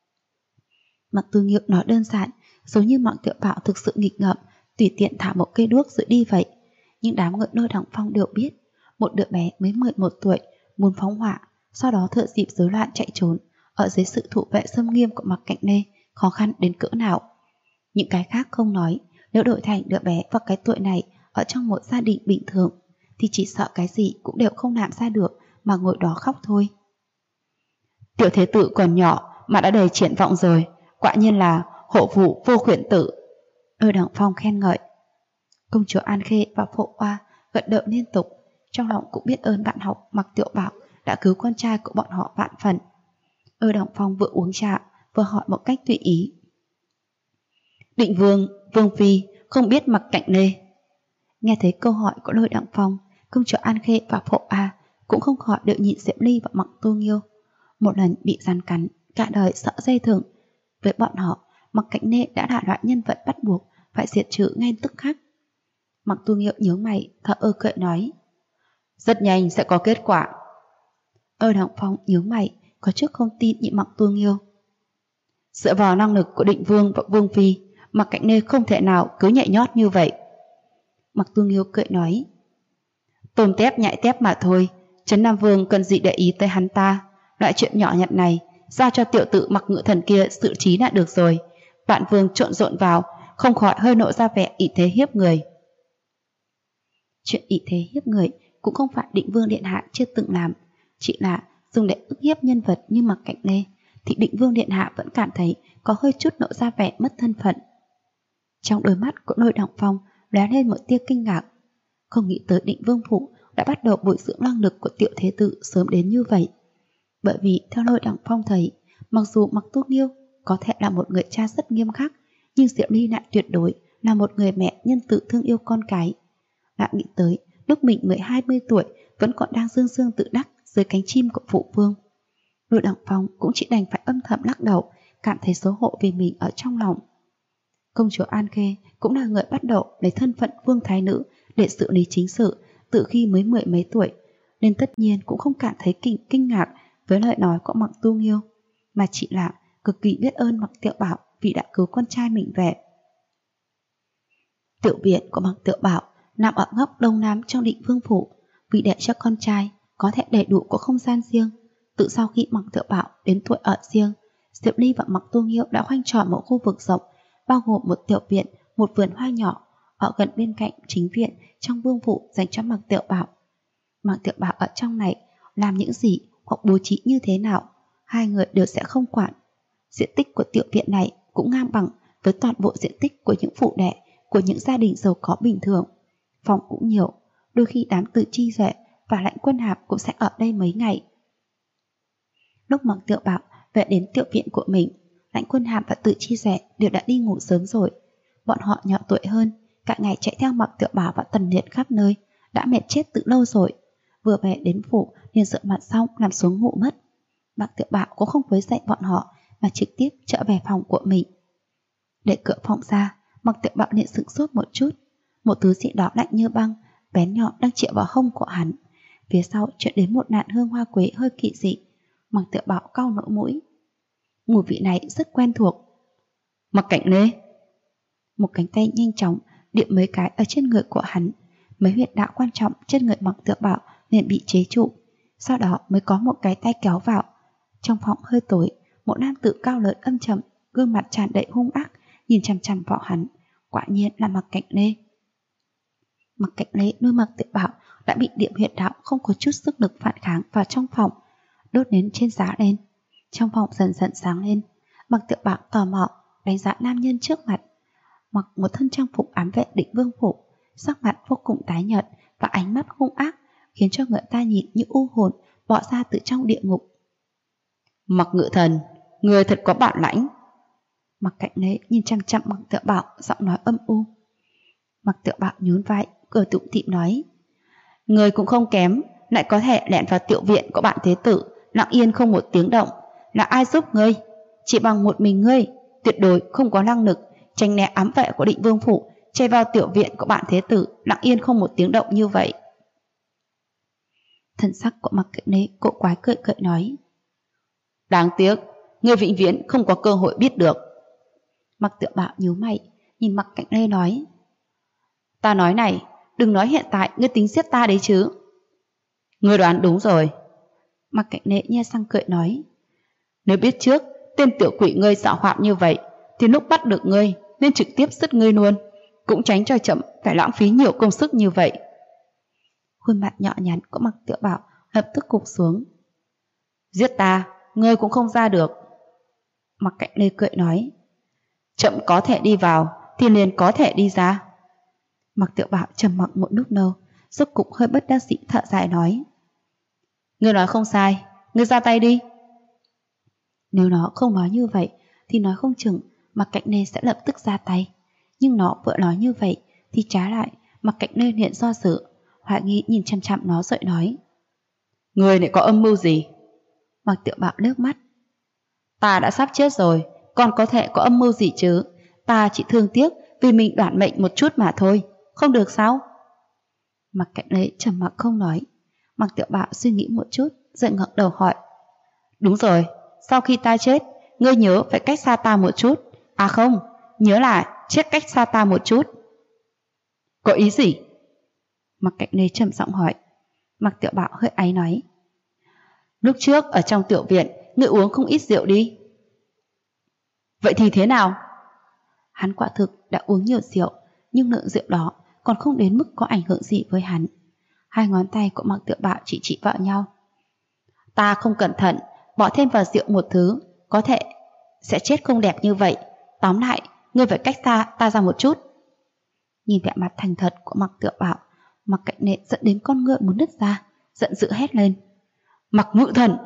Mặc Tu Nghiêu nói đơn giản, giống như Mặc Tiểu Bảo thực sự nghịch ngợm, tùy tiện thả một cây đuốc rồi đi vậy. Nhưng đám người Lôi Đằng Phong đều biết, một đứa bé mới 11 tuổi muốn phóng hỏa, sau đó thừa dịp rối loạn chạy trốn, ở dưới sự thủ vệ xâm nghiêm của Mặc Cạnh Nê, khó khăn đến cỡ nào. Những cái khác không nói, nếu đổi thành đứa bé vào cái tuổi này ở trong một gia đình bình thường, thì chỉ sợ cái gì cũng đều không làm ra được mà ngồi đó khóc thôi. Tiểu Thế Tử còn nhỏ mà đã đầy triển vọng rồi, quả nhiên là hộ vụ vô khuyển tử. Lôi Đằng Phong khen ngợi. Công chúa An Khê và Phộ Hoa gật đầu liên tục, trong lòng cũng biết ơn bạn học Mặc Tiểu Bảo đã cứu con trai của bọn họ vạn phần. Lôi Đằng Phong vừa uống trà vừa hỏi một cách tùy ý. Định Vương, Vương Phi không biết Mặc Cạnh Nê? Nghe thấy câu hỏi của Lôi Đằng Phong, công chúa An Khê và Phộ Hoa cũng không khỏi đều nhìn Diễm Ly và Mặc Tu Nghiêu. Một lần bị rắn cắn, cả đời sợ dây thừng. Với bọn họ, Mặc Cạnh Nê đã là loại nhân vật bắt buộc phải diệt trừ ngay tức khắc. Mặc Tu Nghiêu nhớ mày, thở ơ cậy nói. Rất nhanh sẽ có kết quả. Lôi Đằng Phong nhớ mày, có chút không tin nhị Mặc Tu Nghiêu. Dựa vào năng lực của Định Vương và Vương Phi, Mặc Cạnh Nê không thể nào cứ nhảy nhót như vậy. Mặc Tu Nghiêu cười nói. Tôm tép nhại tép mà thôi, Trấn Nam Vương cần gì để ý tới hắn ta. Loại chuyện nhỏ nhặt này giao cho tiểu tử Mặc Ngự Thần kia xử trí là được rồi. Vạn Vương trộn rộn vào, không khỏi hơi nộ ra vẻ ỷ thế hiếp người. Chuyện ỷ thế hiếp người cũng không phải Định Vương Điện Hạ chưa từng làm, chỉ là dùng để ức hiếp nhân vật như Mặc Cạnh Nê thì Định Vương Điện Hạ vẫn cảm thấy có hơi chút nộ ra vẻ mất thân phận. Trong đôi mắt của Lôi Đằng Phong lóe lên một tia kinh ngạc, không nghĩ tới Định Vương Phủ đã bắt đầu bồi dưỡng năng lực của Tiểu Thế Tử sớm đến như vậy. Bởi vì theo Lôi Đằng Phong thấy, mặc dù Mặc Tu Nghiêu có thể là một người cha rất nghiêm khắc, nhưng Diệu Ly lại tuyệt đối là một người mẹ nhân từ thương yêu con cái. Đã nghĩ tới lúc mình 12-20 tuổi vẫn còn đang dương dương tự đắc dưới cánh chim của phụ vương. Lôi Đằng Phong cũng chỉ đành phải âm thầm lắc đầu, cảm thấy xấu hổ vì mình ở trong lòng. Công chúa An Khê cũng là người bắt đầu lấy thân phận vương thái nữ để xử lý chính sự từ khi mới 10 mấy tuổi, nên tất nhiên cũng không cảm thấy kinh ngạc với lời nói của Mặc Tu Nghiêu, mà chỉ là cực kỳ biết ơn Mặc Tiểu Bảo vì đã cứu con trai mình về. Tiểu viện của Mặc Tiểu Bảo nằm ở góc đông nam trong Định Vương Phủ, vì để cho con trai có thể đầy đủ có không gian riêng. Từ sau khi Mặc Tiểu Bảo đến tuổi ở riêng, Diệp Ly và Mặc Tu Nghiêu đã khoanh tròn một khu vực rộng, bao gồm một tiểu viện, một vườn hoa nhỏ ở gần bên cạnh chính viện trong Vương Phủ dành cho Mặc Tiểu Bảo. Mặc Tiểu Bảo ở trong này làm những gì hoặc bố trí như thế nào, hai người đều sẽ không quản. Diện tích của tiểu viện này cũng ngang bằng với toàn bộ diện tích của những phụ đệ của những gia đình giàu có bình thường. Phòng cũng nhiều, đôi khi đám Từ Chi Duệ và Lãnh Quân Hạp cũng sẽ ở đây mấy ngày. Lúc Mặc Tiểu Bảo về đến tiểu viện của mình, Lãnh Quân Hạp và Từ Chi Duệ đều đã đi ngủ sớm rồi. Bọn họ nhỏ tuổi hơn, cả ngày chạy theo Mặc Tiểu Bảo và Tần Liệt khắp nơi, đã mệt chết từ lâu rồi. Vừa về đến phủ liền rửa mặt xong nằm xuống ngủ mất. Mặc Tiểu Bảo cũng không quấy dậy bọn họ mà trực tiếp trở về phòng của mình. Để cửa phòng ra, Mặc Tiểu Bảo liền sửng sốt một chút. Một thứ gì đó lạnh như băng, bén nhọn đang chĩa vào hông của hắn. Phía sau chuyển đến một nạn hương hoa quế hơi kỳ dị. Mặc Tiểu Bảo cau nỗi mũi. Mùi vị này rất quen thuộc. Mặc Cạnh Nê. Một cánh tay nhanh chóng điểm mấy cái ở trên người của hắn. Mấy huyệt đạo quan trọng trên người Mặc Tiểu Bảo liền bị chế trụ. Sau đó mới có một cái tay kéo vào. Trong phòng hơi tối, một nam tử cao lớn âm trầm, gương mặt tràn đầy hung ác, nhìn chằm chằm vào hắn. Quả nhiên là Mặc Cạnh Nê. Mặc Cạnh Nê nuôi Mặc Tiểu Bảo đã bị điểm huyệt đạo không có chút sức lực phản kháng vào trong phòng, đốt nến trên giá lên. Trong phòng dần dần sáng lên. Mặc Tiểu Bảo tò mò đánh giá nam nhân trước mặt. Mặc một thân trang phục ám vệ Định Vương Phủ, sắc mặt vô cùng tái nhợt và ánh mắt hung ác, khiến cho người ta nhìn như u hồn bỏ ra từ trong địa ngục. Mặc Ngự Thần, người thật có bản lãnh. Mặc Cạnh Lê nhìn chăm chăm Mặc Tựa Bảo, giọng nói âm u. Mặc Tựa Bảo nhún vai, cười tủm tỉm nói: Người cũng không kém, lại có thể lẻn vào tiểu viện của bạn thế tử, lặng yên không một tiếng động. Là ai giúp ngươi? Chỉ bằng một mình ngươi, tuyệt đối không có năng lực tránh né ám vệ của Định Vương phủ, chạy vào tiểu viện của bạn thế tử, lặng yên không một tiếng động như vậy. Thần sắc của Mặc Cạnh Lê cộ quái cười cười nói: Đáng tiếc, ngươi vĩnh viễn không có cơ hội biết được. Mặc Tựa Bảo nhíu mày, nhìn Mặc Cạnh Lê nói: Ta nói này, đừng nói hiện tại ngươi tính giết ta đấy chứ. Ngươi đoán đúng rồi. Mặc Cạnh Lê nhe răng cười nói: Nếu biết trước tên tiểu quỷ ngươi xảo hoạt như vậy, thì lúc bắt được ngươi nên trực tiếp giết ngươi luôn, cũng tránh cho chậm phải lãng phí nhiều công sức như vậy. Khuôn mặt nhỏ nhắn của Mặc Tựa Bảo lập tức cụp xuống. Giết ta, ngươi cũng không ra được. Mặc Cạnh Lê cười nói: Chậm có thể đi vào thì liền có thể đi ra. Mặc Tựa Bảo trầm mặc một lúc lâu, rốt cục hơi bất đắc dĩ thở dài nói: Ngươi nói không sai, ngươi ra tay đi. Nếu nó không nói như vậy thì nói không chừng Mặc Cạnh Lê sẽ lập tức ra tay. Nhưng nó vừa nói như vậy thì trái lại Mặc Cạnh Lê liền do dự, hoài nghi nhìn chăm chăm nó rồi nói: Ngươi lại có âm mưu gì? Mặc Tựa Bảo nước mắt: Ta đã sắp chết rồi, còn có thể có âm mưu gì chứ? Ta chỉ thương tiếc vì mình đoản mệnh một chút mà thôi, không được sao? Mặc Cạnh Lê trầm mặc không nói. Mặc Tựa Bảo suy nghĩ một chút rồi ngẩng đầu hỏi: Đúng rồi, sau khi ta chết, ngươi nhớ phải cách xa ta một chút. À không, nhớ là chết cách xa ta một chút. Có ý gì? Mặc Cạnh Lê trầm giọng hỏi. Mặc Tựa Bảo hơi áy náy: Lúc trước ở trong tiểu viện, ngươi uống không ít rượu đi. Vậy thì thế nào? Hắn quả thực đã uống nhiều rượu, nhưng lượng rượu đó còn không đến mức có ảnh hưởng gì với hắn. Hai ngón tay của Mặc Tựa Bảo chỉ vào nhau. Ta không cẩn thận bỏ thêm vào rượu một thứ, có thể sẽ chết không đẹp như vậy. Tóm lại, ngươi phải cách xa ta ra một chút. Nhìn vẻ mặt thành thật của Mặc Tựa Bảo, Mặc Cạnh Lê dẫn đến con ngựa muốn nứt ra, giận dữ hét lên: Mặc Ngự Thần!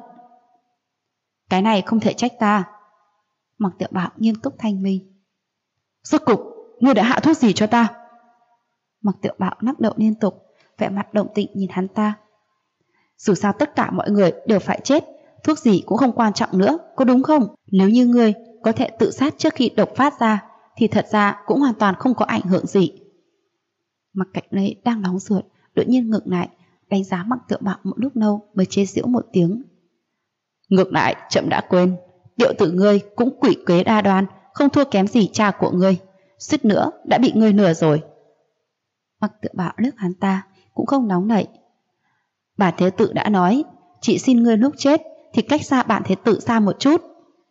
Cái này không thể trách ta. Mặc Tựa Bảo nghiêm túc thanh minh: Rốt cục, ngươi đã hạ thuốc gì cho ta? Mặc Tựa Bảo lắc đầu liên tục, vẻ mặt đồng tình nhìn hắn ta. Dù sao tất cả mọi người đều phải chết, thuốc gì cũng không quan trọng nữa, có đúng không? Nếu như ngươi có thể tự sát trước khi độc phát ra, thì thật ra cũng hoàn toàn không có ảnh hưởng gì. Mặc Cạnh Lê đang nóng ruột, đột nhiên ngừng lại, đánh giá Mặc Tựa Bảo một lúc lâu mới chế giễu một tiếng: Ngược lại, chậm đã quên, điệu tử ngươi cũng quỷ kế đa đoan, không thua kém gì cha của ngươi, suýt nữa đã bị ngươi lừa rồi. Mặc Tựa Bảo liếc hắn ta, cũng không nóng nảy: Bản thế tử đã nói, chỉ xin ngươi lúc chết thì cách xa bản thế tử xa một chút.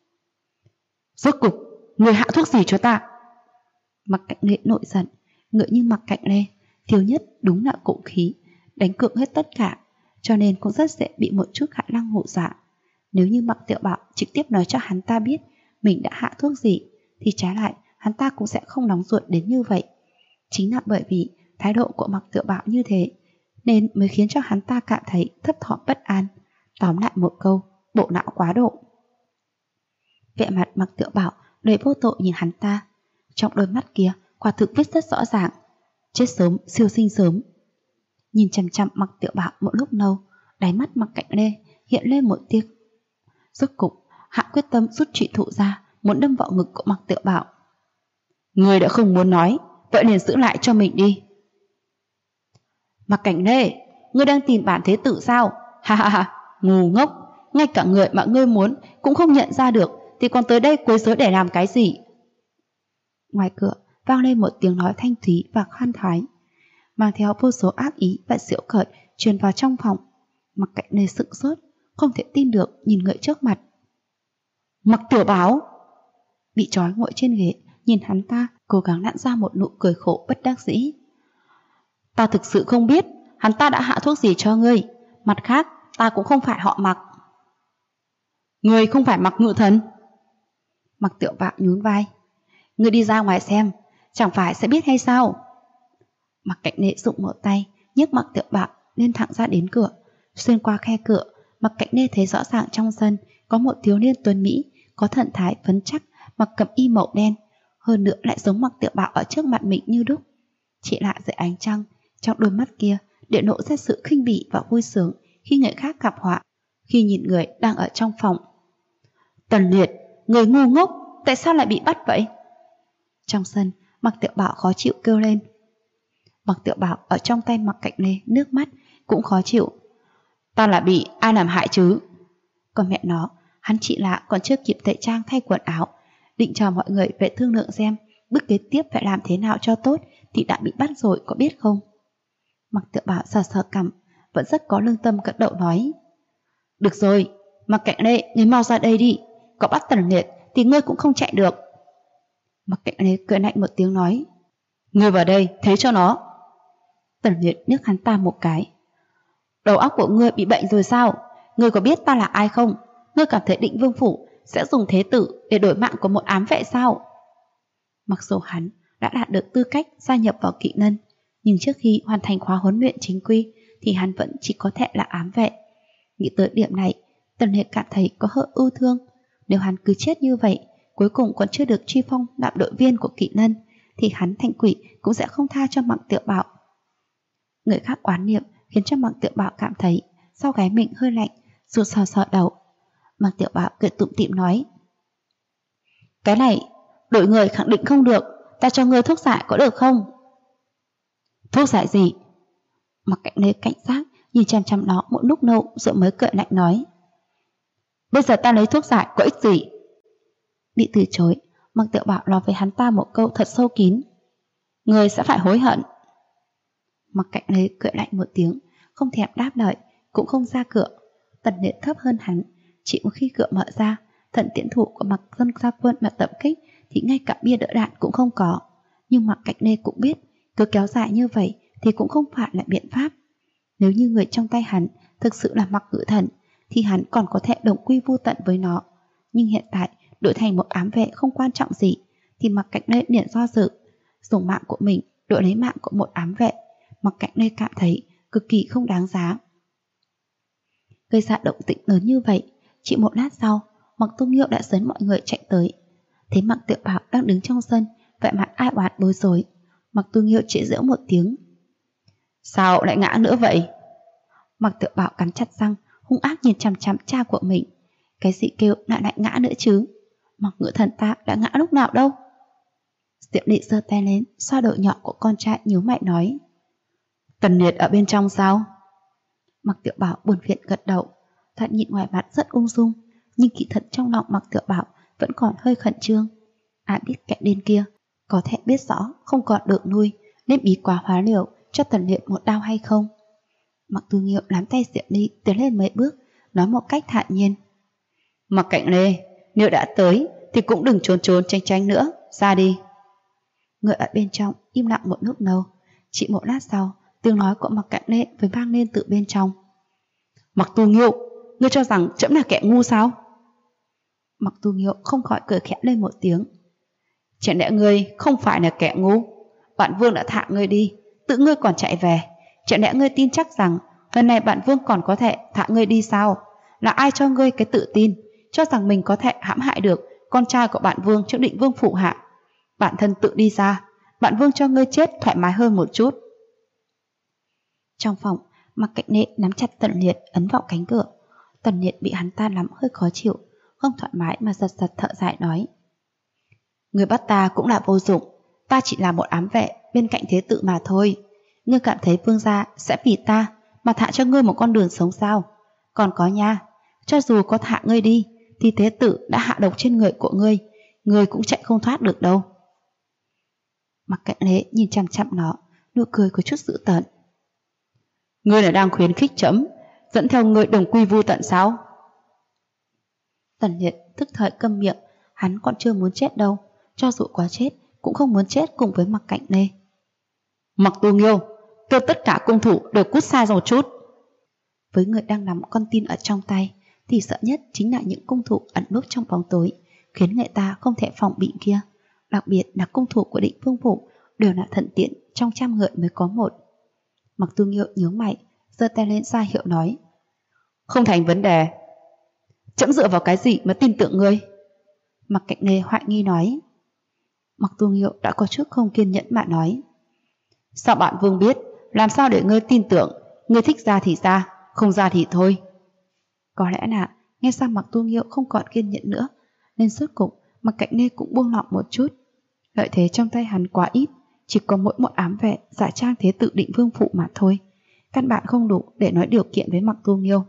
Rốt cục, ngươi hạ thuốc gì cho ta? Mặc Cạnh Lê nổi giận, ngựa như Mặc Cạnh Lê, thiếu nhất đúng là cụng khí, đánh cược hết tất cả, cho nên cũng rất dễ bị một chút khả năng hù dọa. Nếu như Mặc Tựa Bảo trực tiếp nói cho hắn ta biết mình đã hạ thuốc gì, thì trái lại hắn ta cũng sẽ không nóng ruột đến như vậy. Chính là bởi vì thái độ của Mặc Tựa Bảo như thế, nên mới khiến cho hắn ta cảm thấy thấp thỏm bất an. Tóm lại một câu, bộ não quá độ. Vẻ mặt Mặc Tựa Bảo đầy vô tội nhìn hắn ta, trong đôi mắt kia quả thực viết rất rõ ràng: chết sớm, siêu sinh sớm. Nhìn chằm chằm Mặc Tựa Bảo một lúc lâu, đáy mắt Mặc Cạnh Lê hiện lên một tia. Rốt cục, hạ quyết tâm rút trụy thủ ra, muốn đâm vào ngực của Mặc Tựa Bảo. Ngươi đã không muốn nói, vậy liền giữ lại cho mình đi. Mặc Cạnh Lê, ngươi đang tìm bản thế tử sao? Ha ha ha, ngu ngốc, ngay cả người mà ngươi muốn cũng không nhận ra được, thì còn tới đây quấy rối để làm cái gì? Ngoài cửa vang lên một tiếng nói thanh thúy và khoan khoái, mang theo vô số ác ý và giễu cợt truyền vào trong phòng. Mặc Cạnh Lê sững sốt, không thể tin được nhìn người trước mặt. Mặc Tiểu Bảo! Bị trói ngồi trên ghế, nhìn hắn ta, cố gắng nặn ra một nụ cười khổ bất đắc dĩ. Ta thực sự không biết hắn ta đã hạ thuốc gì cho ngươi. Mặt khác, ta cũng không phải họ Mặc. Ngươi không phải Mặc Ngự Thần? Mặc Tiểu Bảo nhún vai. Ngươi đi ra ngoài xem, chẳng phải sẽ biết hay sao? Mặc Cạnh Lê dụng một tay nhấc Mặc Tiểu Bảo lên thẳng ra đến cửa. Xuyên qua khe cửa, Mặc Cạnh Lê thấy rõ ràng trong sân có một thiếu niên tuấn Mỹ, có thần thái phấn chắc, mặc cẩm y màu đen, hơn nữa lại giống Mặc Tiểu Bảo ở trước mặt mình như đúc. Chỉ lại dưới ánh trăng, trong đôi mắt kia để lộ ra sự khinh bỉ và vui sướng khi người khác gặp họa, khi nhìn người đang ở trong phòng. Tần Liệt, người ngu ngốc, tại sao lại bị bắt vậy? Trong sân, Mặc Tiểu Bảo khó chịu kêu lên. Mặc Tiểu Bảo ở trong tay Mặc Cạnh Lê, nước mắt cũng khó chịu. Ta là bị ai làm hại chứ? Còn mẹ nó, hắn chị lạ còn chưa kịp tẩy trang thay quần áo, định chờ mọi người về thương lượng xem bước kế tiếp phải làm thế nào cho tốt thì đã bị bắt rồi, có biết không? Mặc Tiểu Bảo sờ sờ cằm, vẫn rất có lương tâm gật đầu nói. Được rồi, Mặc Cạnh Lê, ngươi mau ra đây đi, có bắt Tần Liệt thì ngươi cũng không chạy được. Mặc Cạnh Lê cười lạnh một tiếng nói. Ngươi vào đây, thế cho nó. Tần Liệt nhức hắn ta một cái. Đầu óc của ngươi bị bệnh rồi sao? Ngươi có biết ta là ai không? Ngươi cảm thấy Định Vương Phủ sẽ dùng thế tử để đổi mạng của một ám vệ sao? Mặc dù hắn đã đạt được tư cách gia nhập vào Kỵ Ngân, nhưng trước khi hoàn thành khóa huấn luyện chính quy thì hắn vẫn chỉ có thể là ám vệ. Nghĩ tới điểm này, Tần Liệt cảm thấy có hơi ưu thương. Nếu hắn cứ chết như vậy, cuối cùng còn chưa được truy phong làm đội viên của Kỵ Ngân, thì hắn thành quỷ cũng sẽ không tha cho Mặc Tiểu Bảo. Người khác oán niệm khiến cho Mặc Tiểu Bảo cảm thấy sau gáy mình hơi lạnh, rụt sờ sờ đầu. Mặc Tiểu Bảo cười tủm tỉm nói. Cái này, đội người khẳng định không được, ta cho ngươi thuốc giải có được không? Thuốc giải gì? Mặc Cạnh Lê cảnh giác nhìn chằm chằm nó một lúc lâu rồi mới cười lạnh nói. Bây giờ ta lấy thuốc giải có ích gì? Bị từ chối, Mặc Tiểu Bảo nói với hắn ta một câu thật sâu kín. Ngươi sẽ phải hối hận. Mặc Cạnh Lê cười lạnh một tiếng, không thèm đáp lời, cũng không ra cửa. Tần Liệt thấp hơn hắn, chỉ một khi cửa mở ra, thần tiễn thủ của Mặc Dân Gia Quân mà tập kích thì ngay cả bia đỡ đạn cũng không có. Nhưng Mặc Cạnh Lê cũng biết, cứ kéo dài như vậy thì cũng không phải là biện pháp. Nếu như người trong tay hắn thực sự là Mặc Ngự Thần thì hắn còn có thể đồng quy vu tận với nó. Nhưng hiện tại đổi thành một ám vệ không quan trọng gì thì Mặc Cạnh Lê liền do dự. Dùng mạng của mình đổi lấy mạng của một ám vệ, Mặc Cạnh Lê cảm thấy cực kỳ không đáng giá. Gây ra động tĩnh lớn như vậy, chỉ một lát sau, Mặc Tu Nghiêu đã dẫn mọi người chạy tới. Thấy Mặc Tiểu Bảo đang đứng trong sân, vẻ mặt ai oán bối rối. Mặc Tu Nghiêu chế giễu một tiếng. Sao lại ngã nữa vậy? Mặc Tiểu Bảo cắn chặt răng, hung ác nhìn chằm chằm cha của mình. Cái gì kêu lại ngã nữa chứ? Mặc Ngự Thần ta đã ngã lúc nào đâu? Diệu Lị giơ tay lên, xoa đầu nhỏ của con trai nhíu mày nói. Tần Liệt ở bên trong sao? Mặc Tiểu Bảo buồn phiền gật đầu. Thoạt nhìn ngoài mặt rất ung dung, nhưng kỳ thật trong lòng Mặc Tiểu Bảo vẫn còn hơi khẩn trương. Ai biết kẻ điên kia có thể biết rõ không còn được nuôi nên bí quá hóa liều cho Tần Liệt một đau hay không. Mặc Tu Nghiêu nắm tay Diệu Ly tiến lên mấy bước, nói một cách thản nhiên. Mặc Cạnh Lê, nếu đã tới thì cũng đừng trốn trốn tranh tranh nữa, ra đi. Người ở bên trong im lặng một lúc lâu, chỉ một lát sau tiếng nói của Mặc Cạnh Lê mới vang lên từ bên trong. Mặc Tu Nghiêu, ngươi cho rằng trẫm là kẻ ngu sao? Mặc Tu Nghiêu không khỏi cười khẽ lên một tiếng. Chẳng lẽ ngươi không phải là kẻ ngu? Bản vương đã thả ngươi đi, tự ngươi còn chạy về. Chẳng lẽ ngươi tin chắc rằng lần này bản vương còn có thể thả ngươi đi sao? Là ai cho ngươi cái tự tin, cho rằng mình có thể hãm hại được con trai của bản vương trước Định Vương Phủ hạ? Bản thân tự đi ra, bản vương cho ngươi chết thoải mái hơn một chút. Trong phòng, Mặc Cạnh Lê nắm chặt Tần Liệt ấn vào cánh cửa. Tần Liệt bị hắn ta nắm hơi khó chịu, không thoải mái mà giật giật thở dài nói. Ngươi bắt ta cũng là vô dụng, ta chỉ là một ám vệ bên cạnh thế tử mà thôi. Ngươi cảm thấy vương gia sẽ vì ta mà thả cho ngươi một con đường sống sao? Còn có nha, cho dù có thả ngươi đi thì thế tử đã hạ độc trên người của ngươi cũng chạy không thoát được đâu. Mặc Cạnh Lê nhìn chăm chăm nó, nụ cười có chút dữ tợn. Ngươi là đang khuyến khích trẫm dẫn theo ngươi đồng quy vu tận sao? Tần Liệt tức thời câm miệng, hắn còn chưa muốn chết đâu, cho dù có chết cũng không muốn chết cùng với Mặc Cạnh Lê. Mặc Tu Nghiêu, kêu tất cả cung thủ đều cút xa một chút. Với người đang nắm con tin ở trong tay thì sợ nhất chính là những cung thủ ẩn núp trong bóng tối, khiến người ta không thể phòng bị kia. Đặc biệt là cung thủ của Định Vương Phủ đều là thần tiện, trong 100 người mới có một. Mặc Tu Nghiêu nhướng mày, giơ tay lên ra hiệu nói. Không thành vấn đề. Trẫm dựa vào cái gì mà tin tưởng ngươi? Mặc Cạnh Nê hoại nghi nói. Mặc Tu Nghiêu đã có chút không kiên nhẫn mà nói. Sao bạn Vương biết? Làm sao để ngươi tin tưởng? Ngươi thích ra thì ra, không ra thì thôi. Có lẽ là nghe sang Mặc Tu Nghiêu không còn kiên nhẫn nữa, nên suốt cục Mặc Cạnh Nê cũng buông lỏng một chút. Lợi thế trong tay hắn quá ít, chỉ có mỗi một ám vệ giả trang thế tự Định Vương Phụ mà thôi. Căn bản không đủ để nói điều kiện với Mặc Tu Nghiêu.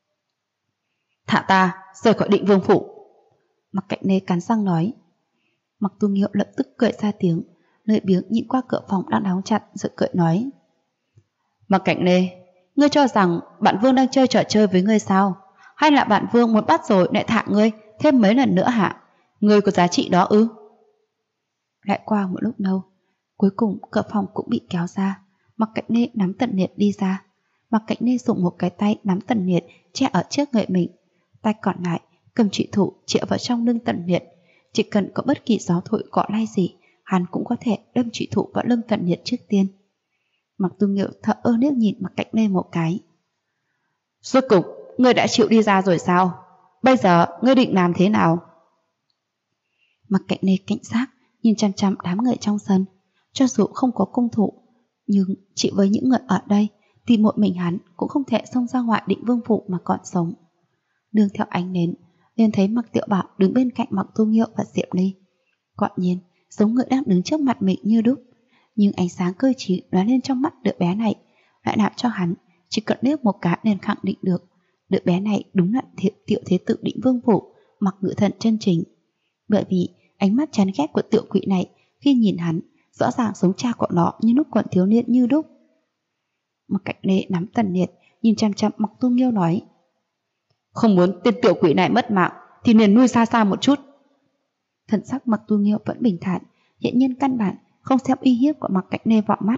Thả ta rời khỏi Định Vương Phủ. Mặc Cạnh Nê cắn răng nói. Mặc Tu Nghiêu lập tức cười ra tiếng, lười biếng nhìn qua cửa phòng đang đóng chặt rồi cười nói. Mặc Cạnh Nê, ngươi cho rằng bạn Vương đang chơi trò chơi với ngươi sao? Hay là bạn Vương muốn bắt rồi lại thả ngươi thêm mấy lần nữa hả? Ngươi có giá trị đó ư? Lại qua một lúc lâu, cuối cùng cửa phòng cũng bị kéo ra. Mặc Cạnh Nê nắm Tần Liệt đi ra. Mặc Cạnh Nê dùng một cái tay nắm Tần Liệt che ở trước người mình, tay còn lại cầm trụy thủ chĩa vào trong lưng Tần Liệt. Chỉ cần có bất kỳ gió thổi cọ lay gì, hắn cũng có thể đâm trụy thủ vào lưng Tần Liệt trước tiên. Mặc Tu Nghiêu thở ơ liếc nhìn Mặc Cạnh Nê một cái. Rốt cục, ngươi đã chịu đi ra rồi sao? Bây giờ ngươi định làm thế nào? Mặc Cạnh Nê cảnh giác nhìn chăm chăm đám người trong sân. Cho dù không có cung thủ, nhưng chỉ với những người ở đây thì một mình hắn cũng không thể xông ra ngoài Định Vương Phủ mà còn sống. Nương theo ánh nến, liền thấy Mặc Tiểu Bảo đứng bên cạnh Mặc Tu Nghiêu và Diệp Ly. Quả nhiên giống người đang đứng trước mặt mình như đúc, nhưng ánh sáng cơ trí lóe lên trong mắt đứa bé này lại làm cho hắn chỉ cần liếc một cái nên khẳng định được đứa bé này đúng là Tiểu Thế Tự Định Vương Phủ, Mặc Ngự Thần chân chính. Bởi vì ánh mắt chán ghét của tiểu quỷ này khi nhìn hắn rõ ràng giống cha của nó như lúc còn thiếu niên như đúc. Mặc Cạnh Nê nắm Tần Liệt nhìn chăm chăm Mặc Tu Nghiêu nói. Không muốn tên tiểu quỷ này mất mạng thì nên nuôi xa xa một chút. Thần sắc Mặc Tu Nghiêu vẫn bình thản, hiện nhiên căn bản không xem uy hiếp của Mặc Cạnh Nê vào mắt.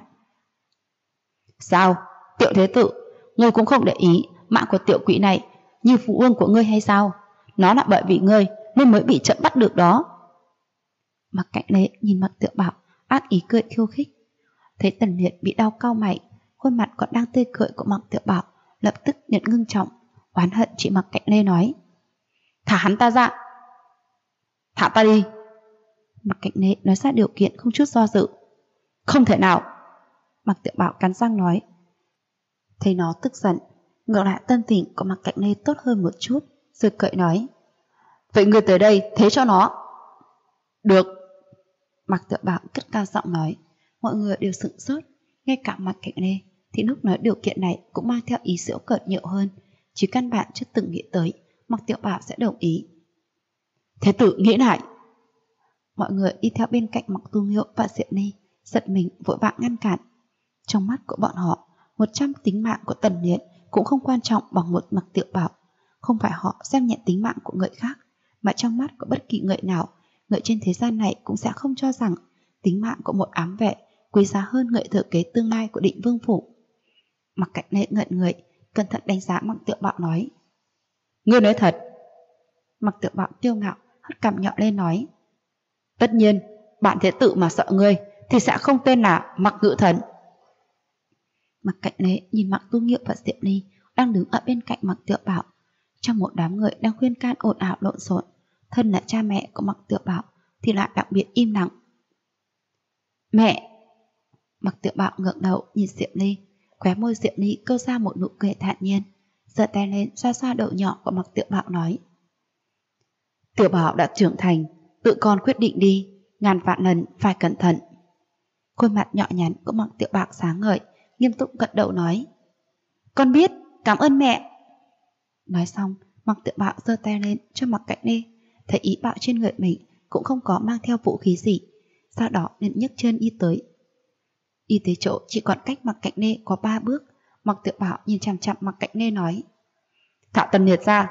Sao? Tiểu Thế Tự, ngươi cũng không để ý mạng của tiểu quỷ này như phụ vương của ngươi hay sao? Nó là bởi vì ngươi nên mới bị trẫm bắt được đó. Mặc Cạnh Nê nhìn Mặc Tiểu Bảo ác ý cười khiêu khích. Thấy Tần Liệt bị đau cau mày, khuôn mặt còn đang tươi cười của Mặc Tiểu Bảo lập tức nhận ngưng trọng, oán hận chỉ Mặc Cạnh Nê nói. Thả hắn ta ra. Thả ta đi. Mặc Cạnh Nê nói ra điều kiện không chút do dự. Không thể nào. Mặc Tiểu Bảo cắn răng nói. Thấy nó tức giận, ngược lại tâm tình của Mặc Cạnh Nê tốt hơn một chút, rồi cười nói. Vậy ngươi tới đây thế cho nó. Được. Mặc Tiểu Bảo cất cao giọng nói. Mọi người đều sửng sốt, ngay cả Mặc Cạnh Nê thì lúc nói điều kiện này cũng mang theo ý giễu cợt nhiều hơn, chỉ căn bản chưa từng nghĩ tới Mặc Tiểu Bảo sẽ đồng ý. Thế tử nghĩ lại. Mọi người đi theo bên cạnh Mặc Tu Nghiêu và Diệp Ly giật mình vội vã ngăn cản. Trong mắt của bọn họ, 100 tính mạng của Tần Liệt cũng không quan trọng bằng một Mặc Tiểu Bảo. Không phải họ xem nhẹ tính mạng của người khác, mà trong mắt của bất kỳ người nào, người trên thế gian này cũng sẽ không cho rằng tính mạng của một ám vệ quý giá hơn người thừa kế tương lai của Định Vương Phủ. Mặc Cạnh Nê ngẩn người, cẩn thận đánh giá Mặc Tiểu Bảo nói. Ngươi nói thật. Mặc Tiểu Bảo kiêu ngạo hất cằm nhọn lên nói. Tất nhiên, bản Thế Tự mà sợ ngươi thì sẽ không tên là Mặc Ngự Thần. Mặc Cạnh Nê nhìn Mặc Tu Nghiêu và Diệp Ly đang đứng ở bên cạnh Mặc Tiểu Bảo. Trong một đám người đang khuyên can ồn ào lộn xộn, thân là cha mẹ của Mặc Tiểu Bảo thì lại đặc biệt im lặng. Mẹ! Mặc Tiểu Bảo ngẩng đầu nhìn Diệp Ly, khóe môi Diệp Ly câu ra một nụ cười thản nhiên, giơ tay lên xoa xoa đầu nhỏ của Mặc Tiểu Bảo nói. Tiểu Bảo đã trưởng thành, tự con quyết định đi, ngàn vạn lần phải cẩn thận. Khuôn mặt nhỏ nhắn của Mặc Tiểu Bảo sáng ngời, nghiêm túc gật đầu nói. Con biết, cảm ơn mẹ. Nói xong, Mặc Tiểu Bảo giơ tay lên cho Mặc Cạnh Nê, thấy ý bảo trên người mình cũng không có mang theo vũ khí gì, sau đó nên nhấc chân đi tới. Đi tới chỗ chỉ còn cách Mặc Cạnh Nê có 3 bước, Mặc Tiểu Bảo nhìn chằm chằm Mặc Cạnh Nê nói. Thả Tần Liệt ra.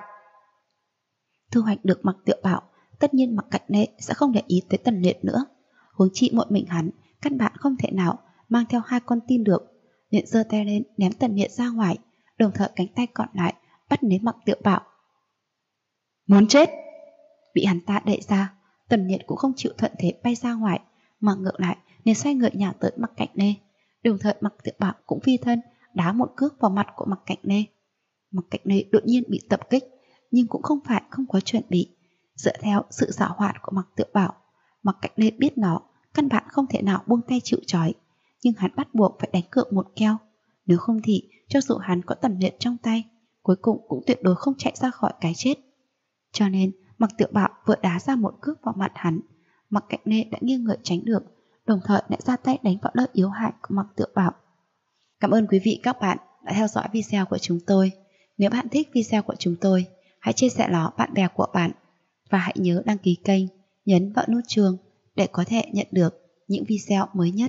Thu hoạch được Mặc Tiểu Bảo, tất nhiên Mặc Cạnh Nê sẽ không để ý tới Tần Liệt nữa. Huống chi một mình hắn, căn bản không thể nào mang theo 2 con tin được, liền giơ tay lên ném Tần Liệt ra ngoài, đồng thời cánh tay còn lại bắt lấy Mặc Tiểu Bảo. Muốn chết! Bị hắn ta đẩy ra, Tần Liệt cũng không chịu thuận thế bay ra ngoài, mà ngược lại nên xoay người nhào tới Mặc Cạnh Nê, đồng thời Mặc Tiểu Bảo cũng phi thân đá một cước vào mặt của Mặc Cạnh Nê. Mặc Cạnh Nê đột nhiên bị tập kích, nhưng cũng không phải không có chuẩn bị. Dựa theo sự giảo hoạt của Mạc Tự Bảo, Mạc Cảnh Lê biết nó căn bản không thể nào buông tay chịu trói, nhưng hắn bắt buộc phải đánh cược một keo. Nếu không thì cho dù hắn có tầm liệt trong tay, cuối cùng cũng tuyệt đối không chạy ra khỏi cái chết. Cho nên Mạc Tự Bảo vừa đá ra một cước vào mặt hắn, Mạc Cảnh Lê đã nghiêng người tránh được, đồng thời lại ra tay đánh vào lớp yếu hại của Mạc Tự Bảo. Cảm ơn quý vị các bạn đã theo dõi video của chúng tôi. Nếu bạn thích video của chúng tôi, hãy chia sẻ nó bạn bè của bạn và hãy nhớ đăng ký kênh, nhấn vào nút chuông để có thể nhận được những video mới nhất.